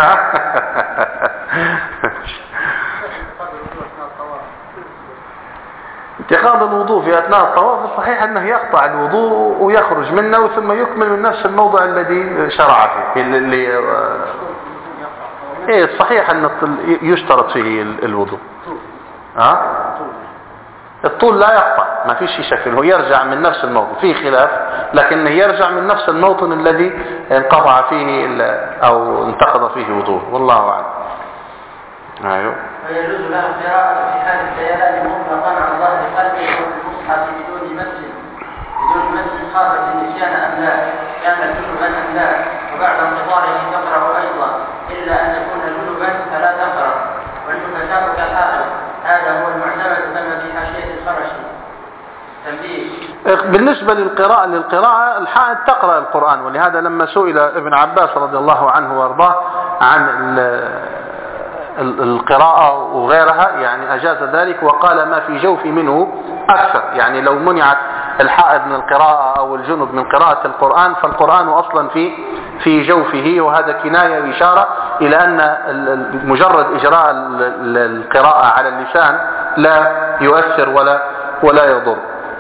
اتخاذ الوضوء في اثناء الطواف الصحيح انه يقطع الوضوء ويخرج منه ثم يكمل من نفس الموضع الذي شرع فيه اللي ايه الصحيح ان يشترط فيه الوضوء. ها الطول لا يقطع، ما فيش شكل، هو يرجع من نفس الموطن، فيه خلاف لكنه يرجع من نفس الموطن الذي انقطع فيه او انتقض فيه وضوء، والله اعلم. ايوه. ويجوز له القراءة في حال الديالان مطلقا عن ظهر قلبه او المصحف بدون مس بدون مس خافة النسيان ام لا، كان جنبا ام لا، وبعد انقطاعه تقرأ ايضا الا ان تكون جنبا فلا تقرأ، والنفساء كالحائض، هذا هو المعتمد كما في حاشية الخرشي. تنبيه. بالنسبة للقراءة للقراءة الحائض تقرأ القرآن، ولهذا لما سئل ابن عباس رضي الله عنه وارضاه عن القراءة وغيرها يعني أجاز ذلك، وقال ما في جوف منه أكثر، يعني لو منعت الحائض من القراءة أو الجنب من قراءة القرآن فالقرآن أصلا في في جوفه، وهذا كناية وإشارة إلى أن مجرد إجراء القراءة على اللسان لا يؤثر ولا ولا يضر.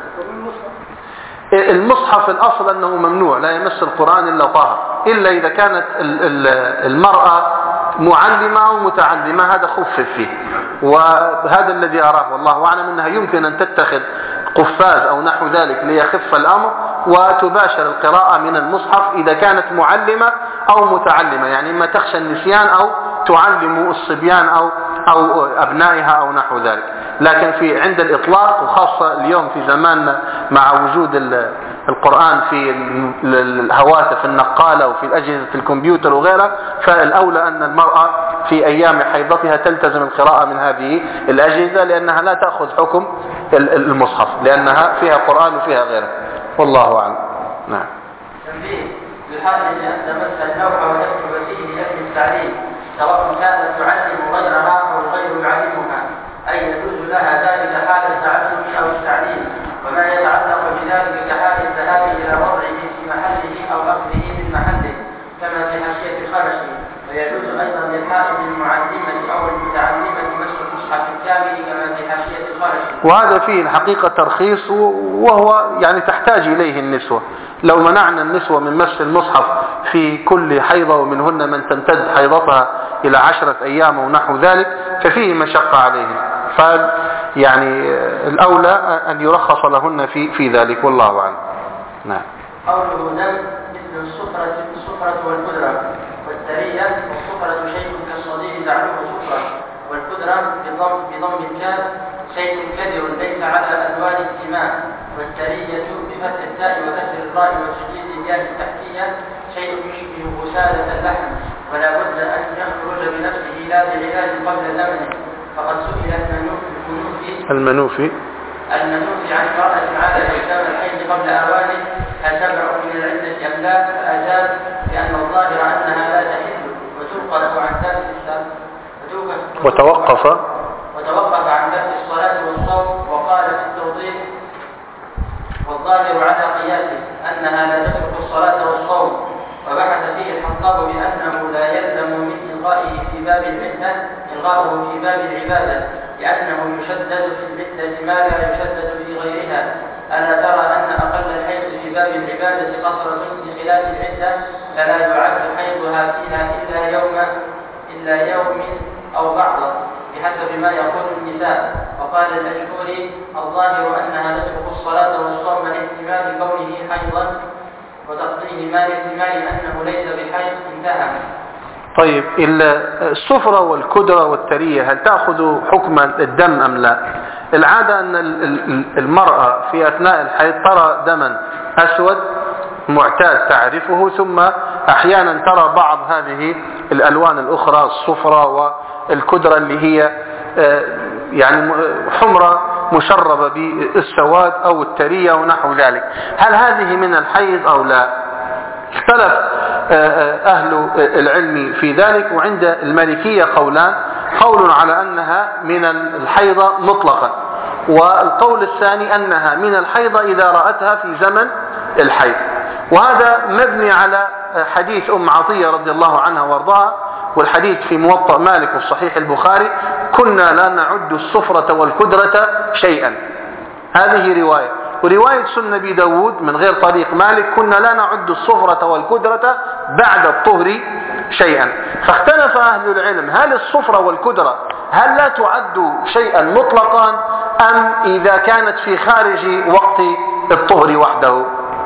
المصحف الأصل أنه ممنوع، لا يمس القرآن إلا طاهر، إلا إذا كانت المرأة معلمة أو متعلمة هذا خفف فيه، وهذا الذي أراه والله أعلم أنها يمكن أن تتخذ قفاز أو نحو ذلك ليخف الأمر وتباشر القراءة من المصحف إذا كانت معلمة أو متعلمة، يعني إما تخشى النسيان أو تعلم الصبيان أو أو أبنائها أو نحو ذلك. لكن في عند الإطلاق، وخاصة اليوم في زماننا مع وجود القرآن في الهواتف النقالة وفي الأجهزة الكمبيوتر وغيرها، فالأولى أن المرأة في أيام حيضتها تلتزم القراءة من هذه الأجهزة، لأنها لا تأخذ حكم المصحف، لأنها فيها قرآن وفيها غيره، والله أعلم. نعم. تنبيه لحال أن تمس اللوح وتكتب فيه لأجل التعليم، سواء كانت تعلم غيرها أو غير يعلمها، أي يجوز لها ذلك حال التعلم أو التعليم، وما يتعلق بذلك كحال الذهاب إلى وضعه في محله أو أخذه من محله كما في حاشية الخرشي. ويجوز أيضا للحائض المعلمة أو المتعلمة مس المصحف الكامل كما في حاشية الخرشي. وهذا فيه الحقيقة ترخيص، وهو يعني تحتاج إليه النسوة. لو منعنا النسوة من مس المصحف في كل حيضة، ومنهن من تمتد حيضتها إلى عشرة أيام ونحو ذلك، ففيه مشقة عليهم، فيعني الأولى أن يرخص لهن في في ذلك، والله أعلم. نعم. قوله دم مثل الصفرة الصفرة والبذرة والترية، والصفرة شيء كالصديد تعلوه صفرة، والقدرة بضم, بضم الكاف شيء كدر ليس على ألوان السماء. والترية بفتح التاء وكسر الراء وتشديد الياء التحتية شيء يشبه غسالة اللحم، ولا بد أن يخرج بنفسه لا بعلاج قبل زمنه. فقد سئل المنوفي المنوفي المنوفي عن المرأة على إحكام الحيض قبل أوانه هل تبرأ من العدة أم لا؟ فأجاب بأن الظاهر أنها لا تحل وتوقف عن ترك الصلاة وتوقف وتوقف عن ترك الصلاة والصوم. وقال في التوضيح والظاهر على قياسه أنها لا تترك الصلاة والصوم. وبحث فيه الحطاب بأنه لا يلزم من إلغائه في باب العدة إلغاؤه في باب العبادة، لأنه يشدد في العدة ما لا يشدد في غيرها. ألا ترى أن أقل الحيض في باب العبادة قصرة بخلاف العدة، فلا يعد حيضها فيها إلا يوم إلا يوم أو بعضه بحسب ما يقول النساء. وقال الأشهري الظاهر أنها تترك الصلاة والصوم لاحتمال كونه حيضا وتقضيه ما لاحتمال أنه ليس بحيض. انتهى. طيب الصفرة والكدرة والترية هل تأخذ حكم الدم أم لا؟ العادة أن المرأة في أثناء الحيض ترى دما أسود معتاد تعرفه، ثم أحيانا ترى بعض هذه الألوان الأخرى الصفرة والكدرة اللي هي يعني حمرة مشربة بالسواد أو الترية ونحو ذلك. هل هذه من الحيض أو لا؟ اختلف أهل العلم في ذلك، وعند المالكية قولان: قول على أنها من الحيضة مطلقا، والقول الثاني أنها من الحيضة إذا رأتها في زمن الحيض. وهذا مبني على حديث أم عطية رضي الله عنها وارضاها، والحديث في موطأ مالك وصحيح البخاري: كنا لا نعد الصفرة والكدرة شيئا. هذه رواية. ورواية سنة أبي داود من غير طريق مالك: كنا لا نعد الصفرة والكدرة بعد الطهر شيئا. فاختلف أهل العلم هل الصفرة والكدرة هل لا تعد شيئا مطلقا أم إذا كانت في خارج وقت الطهر وحده.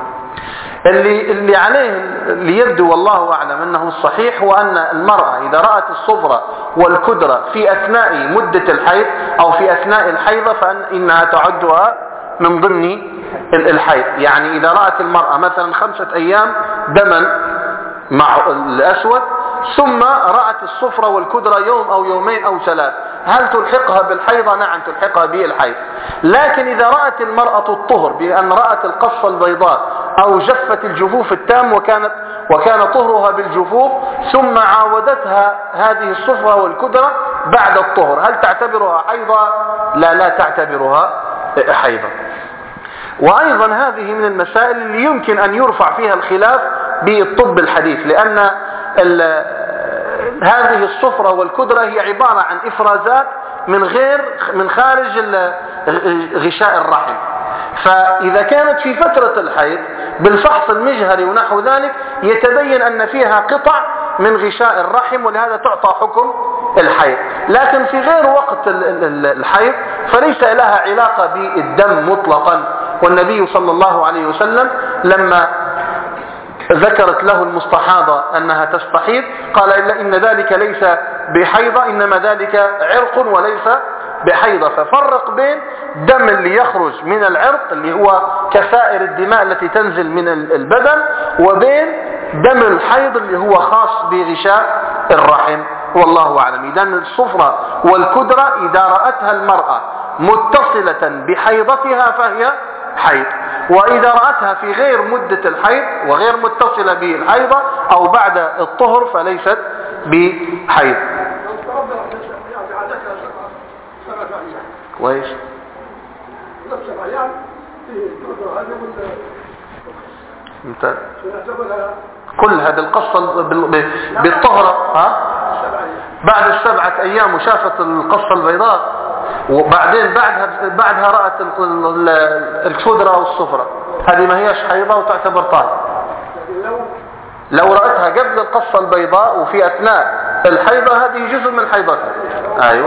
اللي, اللي عليه اللي يبدو والله أعلم أنه الصحيح هو أن المرأة إذا رأت الصفرة والكدرة في أثناء مدة الحيض أو في أثناء الحيضة فإنها تعدها من ضمن الحيض. يعني إذا رأت المرأة مثلا خمسة أيام دما مع الأسود ثم رأت الصفرة والكدرة يوم أو يومين أو ثلاث، هل تلحقها بالحيضة؟ نعم تلحقها بالحيض. لكن إذا رأت المرأة الطهر بأن رأت القصة البيضاء أو جفت الجفوف التام وكانت وكان طهرها بالجفوف ثم عاودتها هذه الصفرة والكدرة بعد الطهر، هل تعتبرها حيضة؟ لا لا تعتبرها حيضة. وأيضا هذه من المسائل اللي يمكن أن يرفع فيها الخلاف بالطب الحديث، لأن هذه الصفرة والكدرة هي عبارة عن إفرازات من غير من خارج غشاء الرحم. فإذا كانت في فترة الحيض بالفحص المجهري ونحو ذلك يتبين أن فيها قطع من غشاء الرحم، ولهذا تعطى حكم الحيض. لكن في غير وقت الحيض فليس لها علاقة بالدم مطلقا. والنبي صلى الله عليه وسلم لما ذكرت له المستحاضة أنها تستحيض قال إن ذلك ليس بحيضة، إنما ذلك عرق وليس بحيضة. ففرق بين دم اللي يخرج من العرق اللي هو كسائر الدماء التي تنزل من البدن، وبين دم الحيض اللي هو خاص بغشاء الرحم. والله أعلم. إذن الصفرة والكدرة إذا رأتها المرأة متصلة بحيضتها فهي حيض، وإذا رأتها في غير مدة الحيض وغير متصلة بالحيضة أو بعد الطهر فليست بحيض. كويس. كل هذه القصة بالطهرة ها؟ بعد السبعة أيام وشافت القصة البيضاء، وبعدين بعدها بعدها رأت الكدرة والصفرة، هذه ما هيش حيضة وتعتبر طاهرة. لو رأتها قبل القصة البيضاء وفي أثناء الحيضة هذه جزء من حيضتها. أيوة.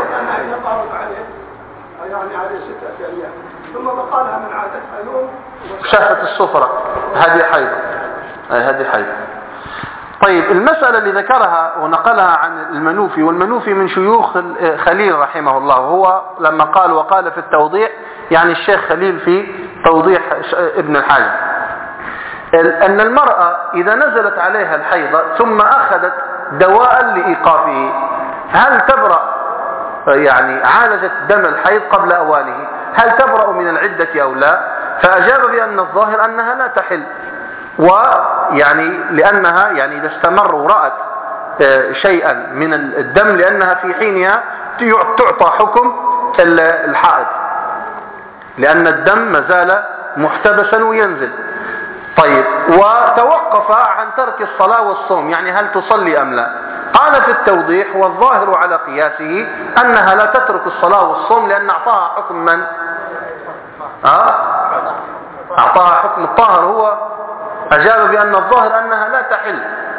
يعني عليه ستة أيام ثم بقالها من عادتها يوم شافت الصفرة، هذه حيضة. أي هذه حيضة. طيب المسألة اللي ذكرها ونقلها عن المنوفي، والمنوفي من شيوخ خليل رحمه الله، وهو لما قال وقال في التوضيح يعني الشيخ خليل في توضيح ابن الحاجب، أن المرأة إذا نزلت عليها الحيضة ثم أخذت دواء لإيقافه هل تبرأ، يعني عالجت دم الحيض قبل أوانه، هل تبرأ من العدة أو لا؟ فأجاب بأن الظاهر أنها لا تحل، ويعني لأنها يعني إذا استمر ورأت شيئا من الدم لأنها في حينها تعطى حكم الحائض، لأن الدم ما زال محتبسا وينزل. طيب وتوقف عن ترك الصلاة والصوم، يعني هل تصلي أم لا؟ قال في التوضيح والظاهر على قياسه أنها لا تترك الصلاة والصوم، لأن أعطاها حكم من؟ أه؟ أعطاها حكم الطاهر، هو أجاب بأن الظاهر أنها لا تحل.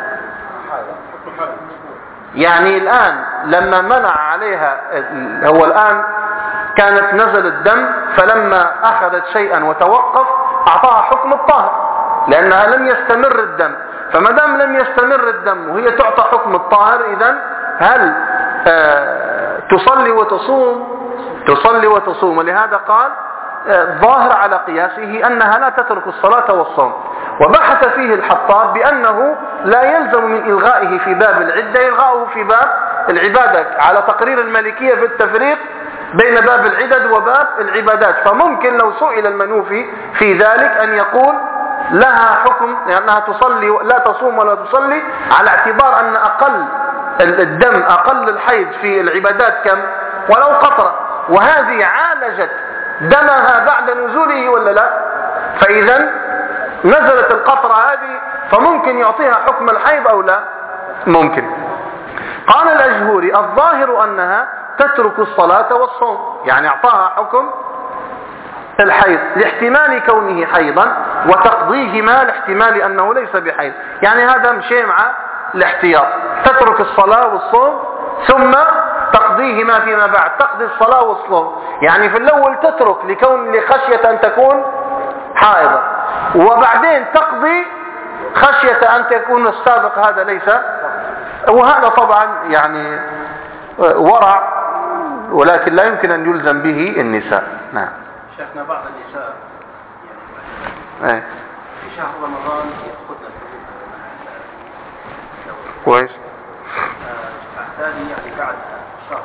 يعني الآن لما منع عليها، هو الآن كانت نزل الدم فلما أخذت شيئا وتوقف أعطاها حكم الطاهر لأنها لم يستمر الدم، فما دام لم يستمر الدم وهي تعطى حكم الطاهر، إذن هل آه تصلي وتصوم؟ تصلي وتصوم. ولهذا قال ظاهر على قياسه أنها لا تترك الصلاة والصوم. وبحث فيه الحطاب بأنه لا يلزم من إلغائه في باب العدة إلغاؤه في باب العبادة، على تقرير المالكية في التفريق بين باب العدد وباب العبادات. فممكن لو سئل المنوفي في ذلك أن يقول لها حكم لأنها تصلي لا تصوم ولا تصلي، على اعتبار أن أقل الدم أقل الحيض في العبادات كم؟ ولو قطرة، وهذه عالجت دمها بعد نزوله ولا لا؟ فإذا نزلت القطرة هذه فممكن يعطيها حكم الحيض أو لا؟ ممكن. قال الأجهوري الظاهر أنها تترك الصلاة والصوم، يعني أعطاها حكم الحيض لاحتمال كونه حيضا وتقضيهما لاحتمال أنه ليس بحيض، يعني هذا مشي مع الاحتياط، تترك الصلاة والصوم ثم تقضيهما فيما بعد، تقضي الصلاة والصوم، يعني في الأول تترك لكون لخشية أن تكون حائضة، وبعدين تقضي خشية أن تكون السابق هذا ليس، وهذا طبعا يعني ورع، ولكن لا يمكن أن يلزم به النساء. نعم. شيخنا بعض النساء يعني في شهر رمضان يأخذن كويس، الثاني يعني بعد شهر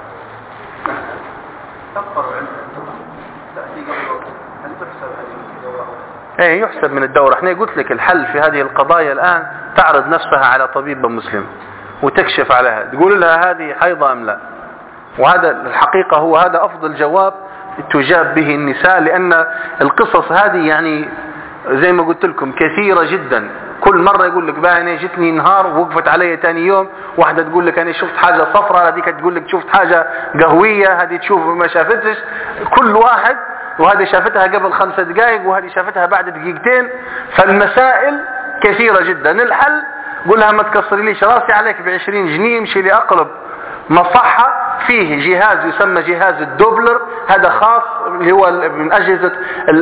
تكبر عندها تأتي قبل، هل تحسب هذه الدورة؟ ايه يحسب من الدورة. احنا قلت لك الحل في هذه القضايا الآن تعرض نفسها على طبيبة مسلم وتكشف عليها، تقول لها هذه حيضة أم لا، وهذا الحقيقة هو هذا أفضل جواب تجاب به النساء، لأن القصص هذه يعني زي ما قلت لكم كثيرة جدا. كل مرة يقول لك بقى أنا جتني نهار ووقفت علي تاني يوم، واحدة تقول لك أنا شفت حاجة صفراء، هذيك تقول لك شفت حاجة قهوية، هذه تشوف ما شافتش، كل واحد، وهذه شافتها قبل خمسة دقائق وهذه شافتها بعد دقيقتين. فالمسائل كثيرة جدا. الحل قول لها ما تكسري ليش راسي، عليك بعشرين جنيه امشي لأقرب مصحة فيه جهاز يسمى جهاز الدوبلر، هذا خاص اللي هو من أجهزة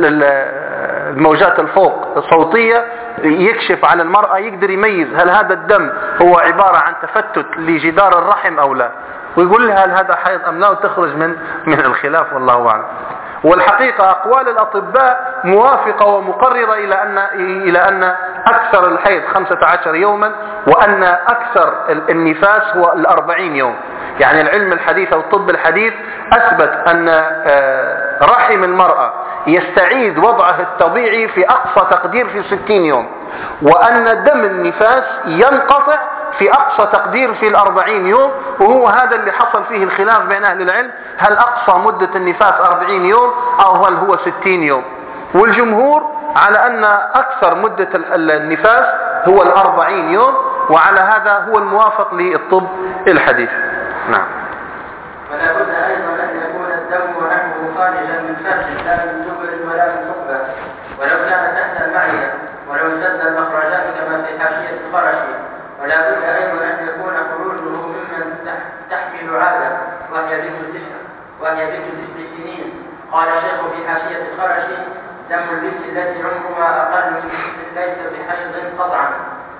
الموجات الفوق الصوتية، يكشف على المرأة، يقدر يميز هل هذا الدم هو عبارة عن تفتت لجدار الرحم أو لا، ويقول لها هل هذا حيض أم لا، وتخرج من من الخلاف والله أعلم. والحقيقة أقوال الأطباء موافقة ومقررة إلى أن إلى أن أكثر الحيض خمسة عشر يوما، وأن أكثر النفاس هو الأربعين يوم. يعني العلم الحديث أو الطب الحديث أثبت أن رحم المرأة يستعيد وضعه الطبيعي في أقصى تقدير في ستين يوم، وأن دم النفاس ينقطع في أقصى تقدير في الأربعين يوم. وهو هذا اللي حصل فيه الخلاف بين أهل العلم، هل أقصى مدة النفاس أربعين يوم أو هل هو ستين يوم. والجمهور على أن أكثر مدة النفاس هو الأربعين يوم، وعلى هذا هو الموافق للطب الحديث. نعم. ولا بد أيضا أن يكون الدم ونحوه خارجا من فرج لا من دبر ولا من ركبة، ولو كان تحت المعدة، ولو سد المخرجات كما في حاشية الفرشي. ولا بد أيضا أن يكون خروجه ممن تحمل عادة وهي بنت تسع وهي بنت تسع سنين. قال الشيخ في حاشية الفرشي: دم البنت التي عمرها أقل من ليس بحيض قطعا.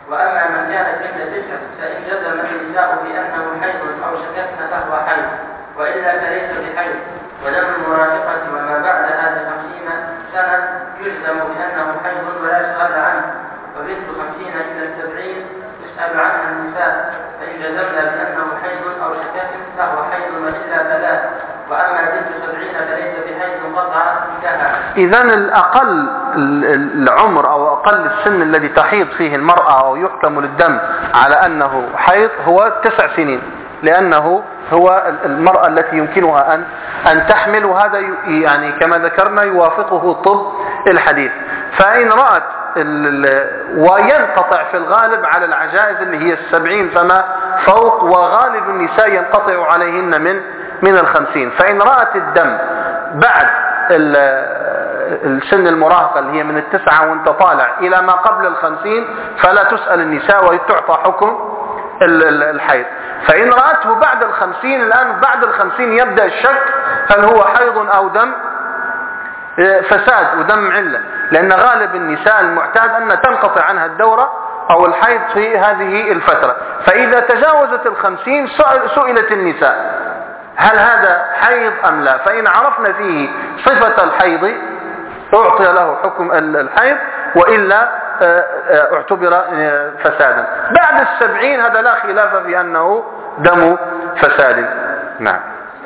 وأما من كانت مثل تلك فإن جزم النساء بأنه حيض أو شككن فهو حيض، وإلا فليس بحيض. ودم المرافقة وما بعدها بخمسين سنة يجزم بأنه حيض ولا يسأل عنه، وبنت خمسين إلى السبعين يسأل عنها النساء، فإن جزمنا بأنه حيض أو شككن فهو حيض وإلا فلا. وأما بنت سبعين فليس بحيض قطعا انتهى. إذن الأقل العمر أو أقل السن الذي تحيض فيه المرأة أو يحكم للدم على أنه حيض هو تسع سنين، لأنه هو المرأة التي يمكنها أن أن تحمل، وهذا يعني كما ذكرنا يوافقه الطب الحديث. فإن رأت وينقطع في الغالب على العجائز اللي هي السبعين فما فوق، وغالب النساء ينقطع عليهن من من الخمسين. فإن رأت الدم بعد السن المراهقة اللي هي من التسعة وانت طالع إلى ما قبل الخمسين فلا تسأل النساء وتعطى حكم الحيض. فإن رأته بعد الخمسين، الآن بعد الخمسين يبدأ الشك هل هو حيض أو دم فساد ودم علة، لأن غالب النساء المعتاد أن تنقطع عنها الدورة أو الحيض في هذه الفترة. فإذا تجاوزت الخمسين سئلت النساء هل هذا حيض أم لا، فإن عرفنا فيه صفة الحيض أعطي له حكم الحيض، وإلا اعتبر فسادا. بعد السبعين هذا لا خلاف في أنه دم فساد. نعم.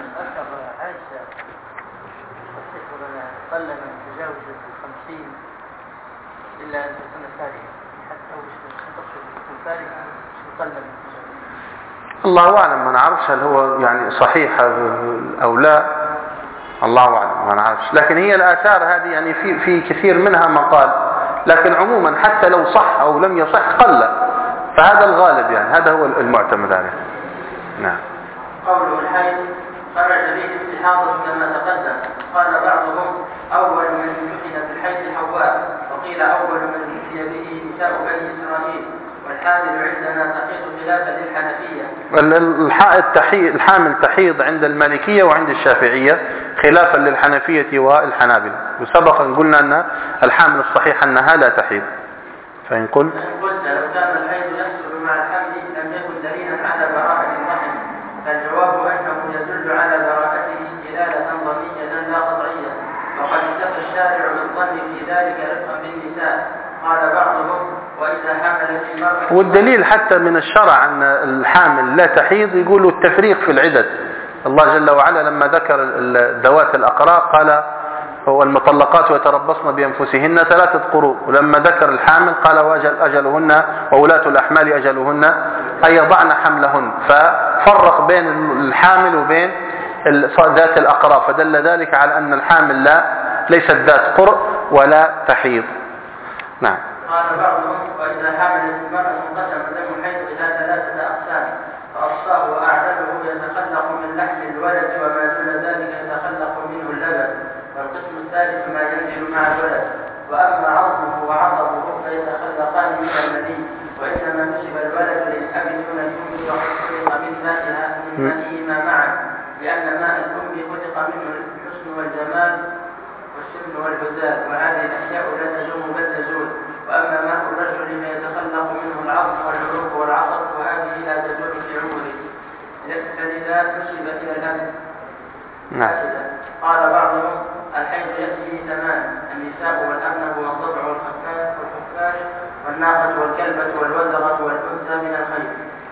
الله أعلم، ما نعرفش هل هو يعني صحيح أو لا، الله أعلم ما نعرفش. لكن هي الآثار هذه يعني في في كثير منها مقال، لكن عموما حتى لو صح أو لم يصح قل، فهذا الغالب يعني هذا هو المعتمد عليه. نعم. قوله الحيض خرج به استحاضة كما تقدم. قال بعضهم أول من امتحن بالحيض حواء، وقيل أول من ابتلي به نساء بني إسرائيل، والحامل عندنا تحيض خلافا للحنفية. الحائض تحيض، الحامل تحيض عند المالكية وعند الشافعية خلافا للحنفية والحنابلة. وسبق أن قلنا أن الحامل الصحيح أنها لا تحيض. فإن قلت قلت لو كان الحيض يحصل مع الحمل لم يكن دليلا على براءة الرحم، فالجواب أنه يدل على براءته دلالة ظنية لا قطعية، وقد اتفق الشارع بالظن في ذلك رفقا بالنساء. قال بعضهم وإذا حملت المرأة، والدليل حتى من الشرع أن الحامل لا تحيض يقولوا التفريق في العدد. الله جل وعلا لما ذكر ذوات الأقراء قال والمطلقات يتربصن بأنفسهن ثلاثة قروء، ولما ذكر الحامل قال وأجل أجلهن وولاة الأحمال أجلهن أن يضعن حملهن، ففرق بين الحامل وبين ذات الأقراء، فدل ذلك على أن الحامل لا ليست ذات قرء ولا تحيض. نعم. قال بعضهم وإذا حملت المرأة انقسم دم الحيض إلى ثلاثة أقسام، فأصفاه وأعدله يتخلق من لحم الولد وما دون ذلك يتخلق منه اللبن، والقسم الثالث ما ينزل مع الولد. وأما عظمه وعصبه فيتخلقان من المني، وإنما نسب الولد للأب دون الأم وخلق من مائها من مائهما معا، لأن ماء الأم خلق منه الحسن والجمال والسمن والبزال، وهذه الأشياء لا تزول بل تزول. وأما ماء الرجل فيتخلق منه العظم والعروق والعصب، وهذه لا تزول في عمره، فلذا نسب إلى الأب. نعم. قال بعضهم الحيض يأتي ثمان: النساء والأرنب والضبع والخفاش والناقة والكلبة والوزغة والأنثى من الخيل.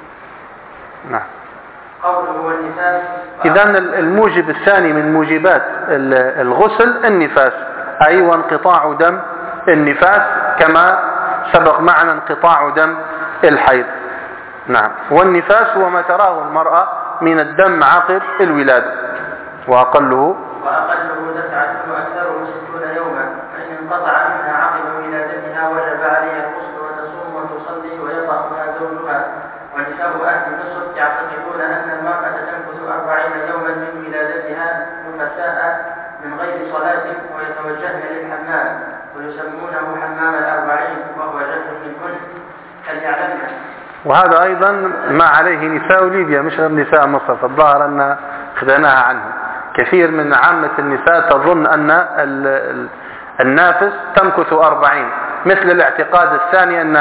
نعم. قوله والنفاس، إذن الموجب الثاني من موجبات الغسل النفاس، أي وانقطاع دم النفاس كما سبق معنا انقطاع دم الحيض. نعم. والنفاس هو ما تراه المرأة من الدم عقب الولادة، وأقله وأقله تسعة وأكثره ستون يوما، فإن انقطع منها عقب ولادتها وجب عليها الغسل وتصوم وتصلي ويطأها زوجها. ونساء أهل مصر يعتقدون أن المرأة تمكث أربعين يوما من ولادتها نفساء من غير صلاة ويتوجهن للحمام، ويسمونه حمام الأربعين، وهو جهل منهن فليعلمن. وهذا أيضا ما عليه نساء ليبيا مش غير نساء مصر، فالظاهر أن خذناها عنهم. كثير من عامة النساء تظن أن النافس تمكث أربعين، مثل الاعتقاد الثاني أن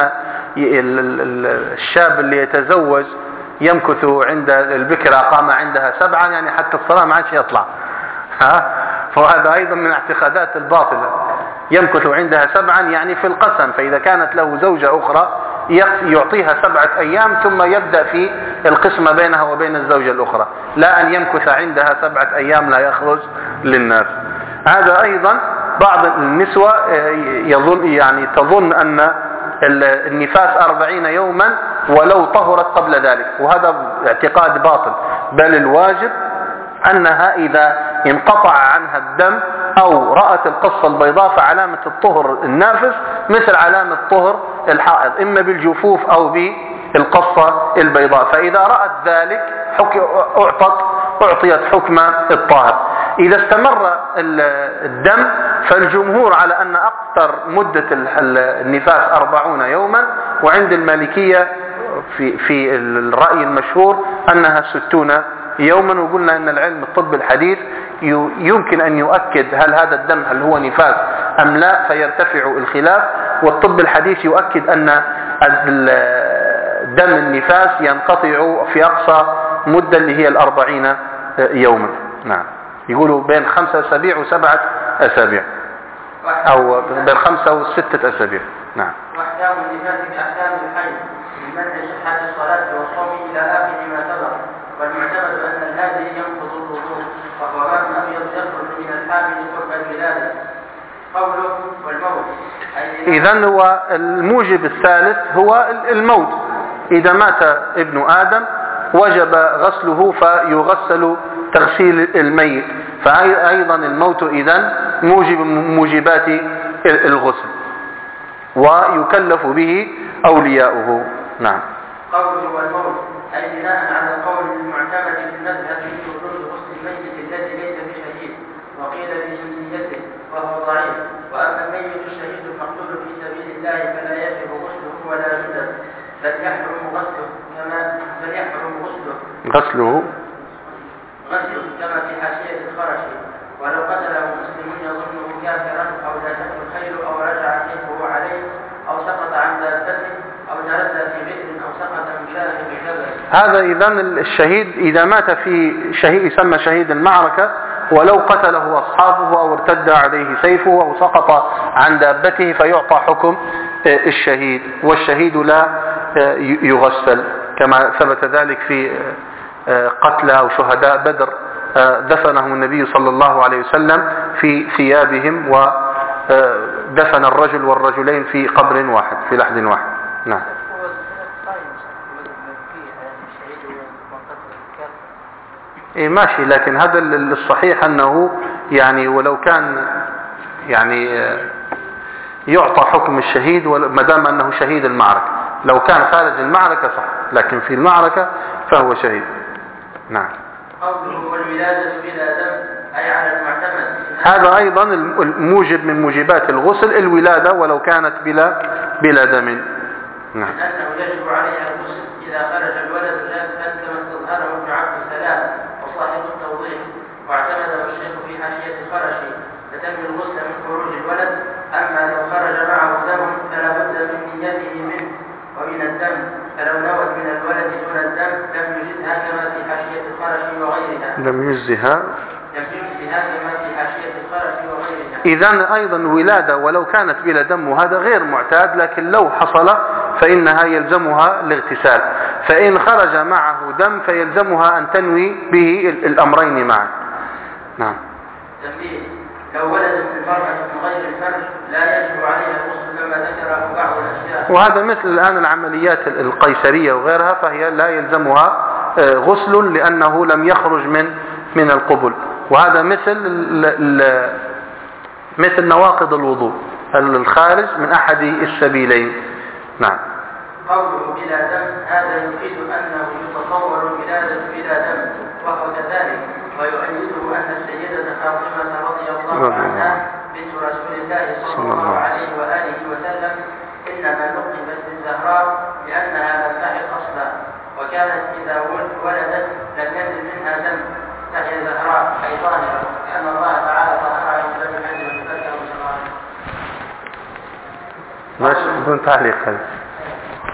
الشاب اللي يتزوج يمكث عند البكرة قام عندها سبعا، يعني حتى الصلاة ما عادش يطلع، ها، فهذا أيضا من الاعتقادات الباطلة. يمكث عندها سبعا يعني في القسم، فإذا كانت له زوجة أخرى يعطيها سبعة أيام ثم يبدأ في القسمة بينها وبين الزوجة الأخرى، لا أن يمكث عندها سبعة أيام لا يخرج للناس. هذا أيضا بعض النسوة يظن يعني تظن أن النفاس أربعين يوما ولو طهرت قبل ذلك، وهذا اعتقاد باطل، بل الواجب أنها إذا انقطع عنها الدم أو رأت القصة البيضاء فعلامة الطهر النافس مثل علامة طهر الحائض، إما بالجفوف أو بالقصة البيضاء، فإذا رأت ذلك أعطت أعطيت حكم الطاهر. إذا استمر الدم فالجمهور على أن أكثر مدة النفاس أربعون يوما، وعند المالكية في في الرأي المشهور أنها ستون يوما. وقلنا أن العلم الطب الحديث يمكن أن يؤكد هل هذا الدم هل هو نفاس أم لا، فيرتفع الخلاف، والطب الحديث يؤكد أن دم النفاس ينقطع في أقصى مدة اللي هي الأربعين يوما. نعم، يقولوا بين خمسة أسابيع وسبعة أسابيع أو بين خمسة وستة أسابيع. نعم. وأحكام النفاس كأحكام الحي من منع صحة الصلاة والصوم إلى آخر ما سبق، والمعتمد أن الهادي ينقض الوضوء وهو ماء أبيض يخرج من الحامل قرب الولادة. قوله والموت. إذن هو الموجب الثالث هو الموت. إذا مات ابن آدم وجب غسله فيغسل تغسيل الميت، فأيضا الموت إذن موجب موجبات الغسل ويكلف به أولياؤه. نعم. قوله والموت أي بناء على القول المعتمد في المذهب في وجود غسل الميت الذي ليس بشهيد، وقيل بجنسيته وهو ضعيف. وأما الميت الشهيد المقتول في سبيل الله فلا يجب غسله ولا يجب، بل يحرم غسله كما بل يحرم غسله غسله غسله كما في حاشية الخرشي. ولو قتله مسلم يظنه كافرا أو لا تأكل الخيل أو رجع سيفه عليه أو سقط عن دابته أو تردى في بئر أو سقط من شارع الجبل. هذا إذن الشهيد إذا مات في شهيد يسمى شهيد المعركة، ولو قتله أصحابه أو ارتد عليه سيفه أو سقط عن دابته فيعطى حكم الشهيد، والشهيد لا يغسل كما ثبت ذلك في قتلى أو شهداء بدر دفنهم النبي صلى الله عليه وسلم في ثيابهم، ودفن الرجل والرجلين في قبر واحد في لحد واحد. نعم. إيه ماشي، لكن هذا الصحيح أنه يعني ولو كان يعني يعطى حكم الشهيد ما دام أنه شهيد المعركة، لو كان خارج المعركة صح، لكن في المعركة فهو شهيد. نعم. قوله والولادة بلا دم أي على المعتمد. هذا أيضا الموجب من موجبات الغسل الولادة ولو كانت بلا بلا دم. نعم. لأنه يجب عليها الغسل إذا خرج الولد جافا كما استظهره ابن عبد السلام وصاحب التوضيح، واعتمده الشيخ في حاشية الخرشي فتم الغسل من خروج الولد. أما لو خرج معه دم فلا بد من نيته منه ومن الدم، فلو نوت من الولد دون الدم لم يجزها كما في حاشية الخرشي وغيرها. لم يجزها لم يجزها كما في حاشية الخرشي وغيرها. إذن أيضا ولادة ولو كانت بلا دم، وهذا غير معتاد، لكن لو حصل فإنها يلزمها الاغتسال، فإن خرج معه دم فيلزمها أن تنوي به الأمرين معا. نعم. تنبيه: لو ولدت المرأة من غير الفرج لا يجب عليها الغسل كما ذكره بعض الأشياء. وهذا مثل الآن العمليات القيصرية وغيرها، فهي لا يلزمها غسل لأنه لم يخرج من من القبل، وهذا مثل مثل نواقض الوضوء الخارج من أحد السبيلين. نعم. قوله بلا دم هذا يفيد أنه يتصور الولادة بلا دم، وهو كذلك، ويؤيده أن السيدة فاطمة رضي الله عنها بنت رسول الله صلى الله عليه وآله وسلم إنما لقبت بالزهراء لأنها لم تحض أصلا، وكانت إذا ولدت لم ينزل منها دم، فهي زهراء أي طاهرة، لأن الله تعالى طهرها يوم لم يحج وتذكر صلى الله عليه وسلم. ماشي بدون تعليق هذا.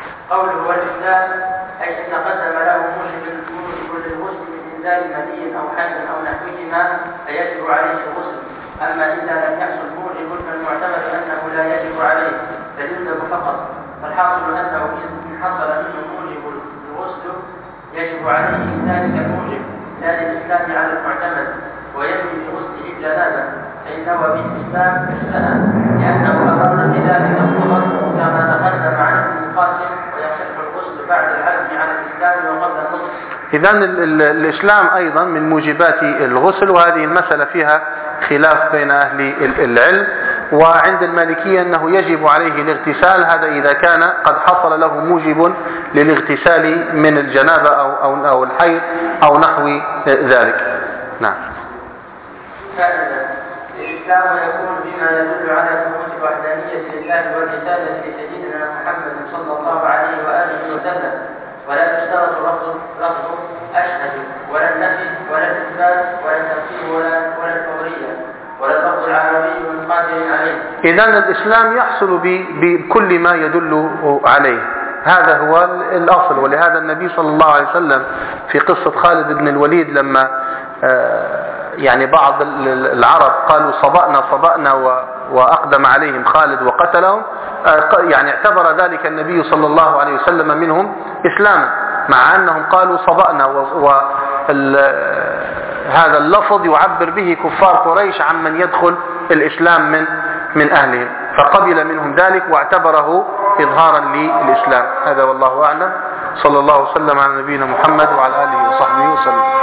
الإسلام أي إن تقدم له موجب موجب للغسل من إنزال مني أو حمل أو نحوهما فيجب عليه الغسل. أما إذا لم يحصل موجب فالمعتمد أنه لا يجب عليه بل يندب فقط. فالحاصل أنه إن حصل منه موجب الغسل يجب عليه ذلك الموجب لا للإسلام على المعتمد وينوي بغسله الجنابة فإن نوى بالإسلام اجتنى لأنه أقر بذلك الضغط كما تقدم عن ابن القاسم ويصح الغسل بعد العزم على الإسلام وقبل النصر. إذا الإسلام أيضا من موجبات الغسل، وهذه المسألة فيها خلاف بين أهل العلم. وعند المالكية أنه يجب عليه الاغتسال، هذا إذا كان قد حصل له موجب للاغتسال من الجنابة أو, أو, أو الحيض أو نحو ذلك. نعم. فائدة: الإسلام يكون بما يدل على ثبوت الوحدانية لله والرسالة لسيدنا محمد صلى الله عليه وآله وسلم، ولا يشترط لفظ لفظ أشهد ولا النفي ولا الإثبات ولا التفسير ولا ولا الفورية ولا اللفظ العربي من قادر عليه. إذن الإسلام يحصل بكل ما يدل عليه، هذا هو الأصل. ولهذا النبي صلى الله عليه وسلم في قصة خالد بن الوليد لما يعني بعض العرب قالوا صبأنا صبأنا وأقدم عليهم خالد وقتلهم، يعني اعتبر ذلك النبي صلى الله عليه وسلم منهم إسلاما، مع أنهم قالوا صبأنا، وهذا اللفظ يعبر به كفار قريش عمن يدخل الإسلام من من أهلهم، فقبل منهم ذلك واعتبره إظهارا للإسلام. هذا والله أعلم. صلى الله وسلم على نبينا محمد وعلى آله وصحبه وسلم.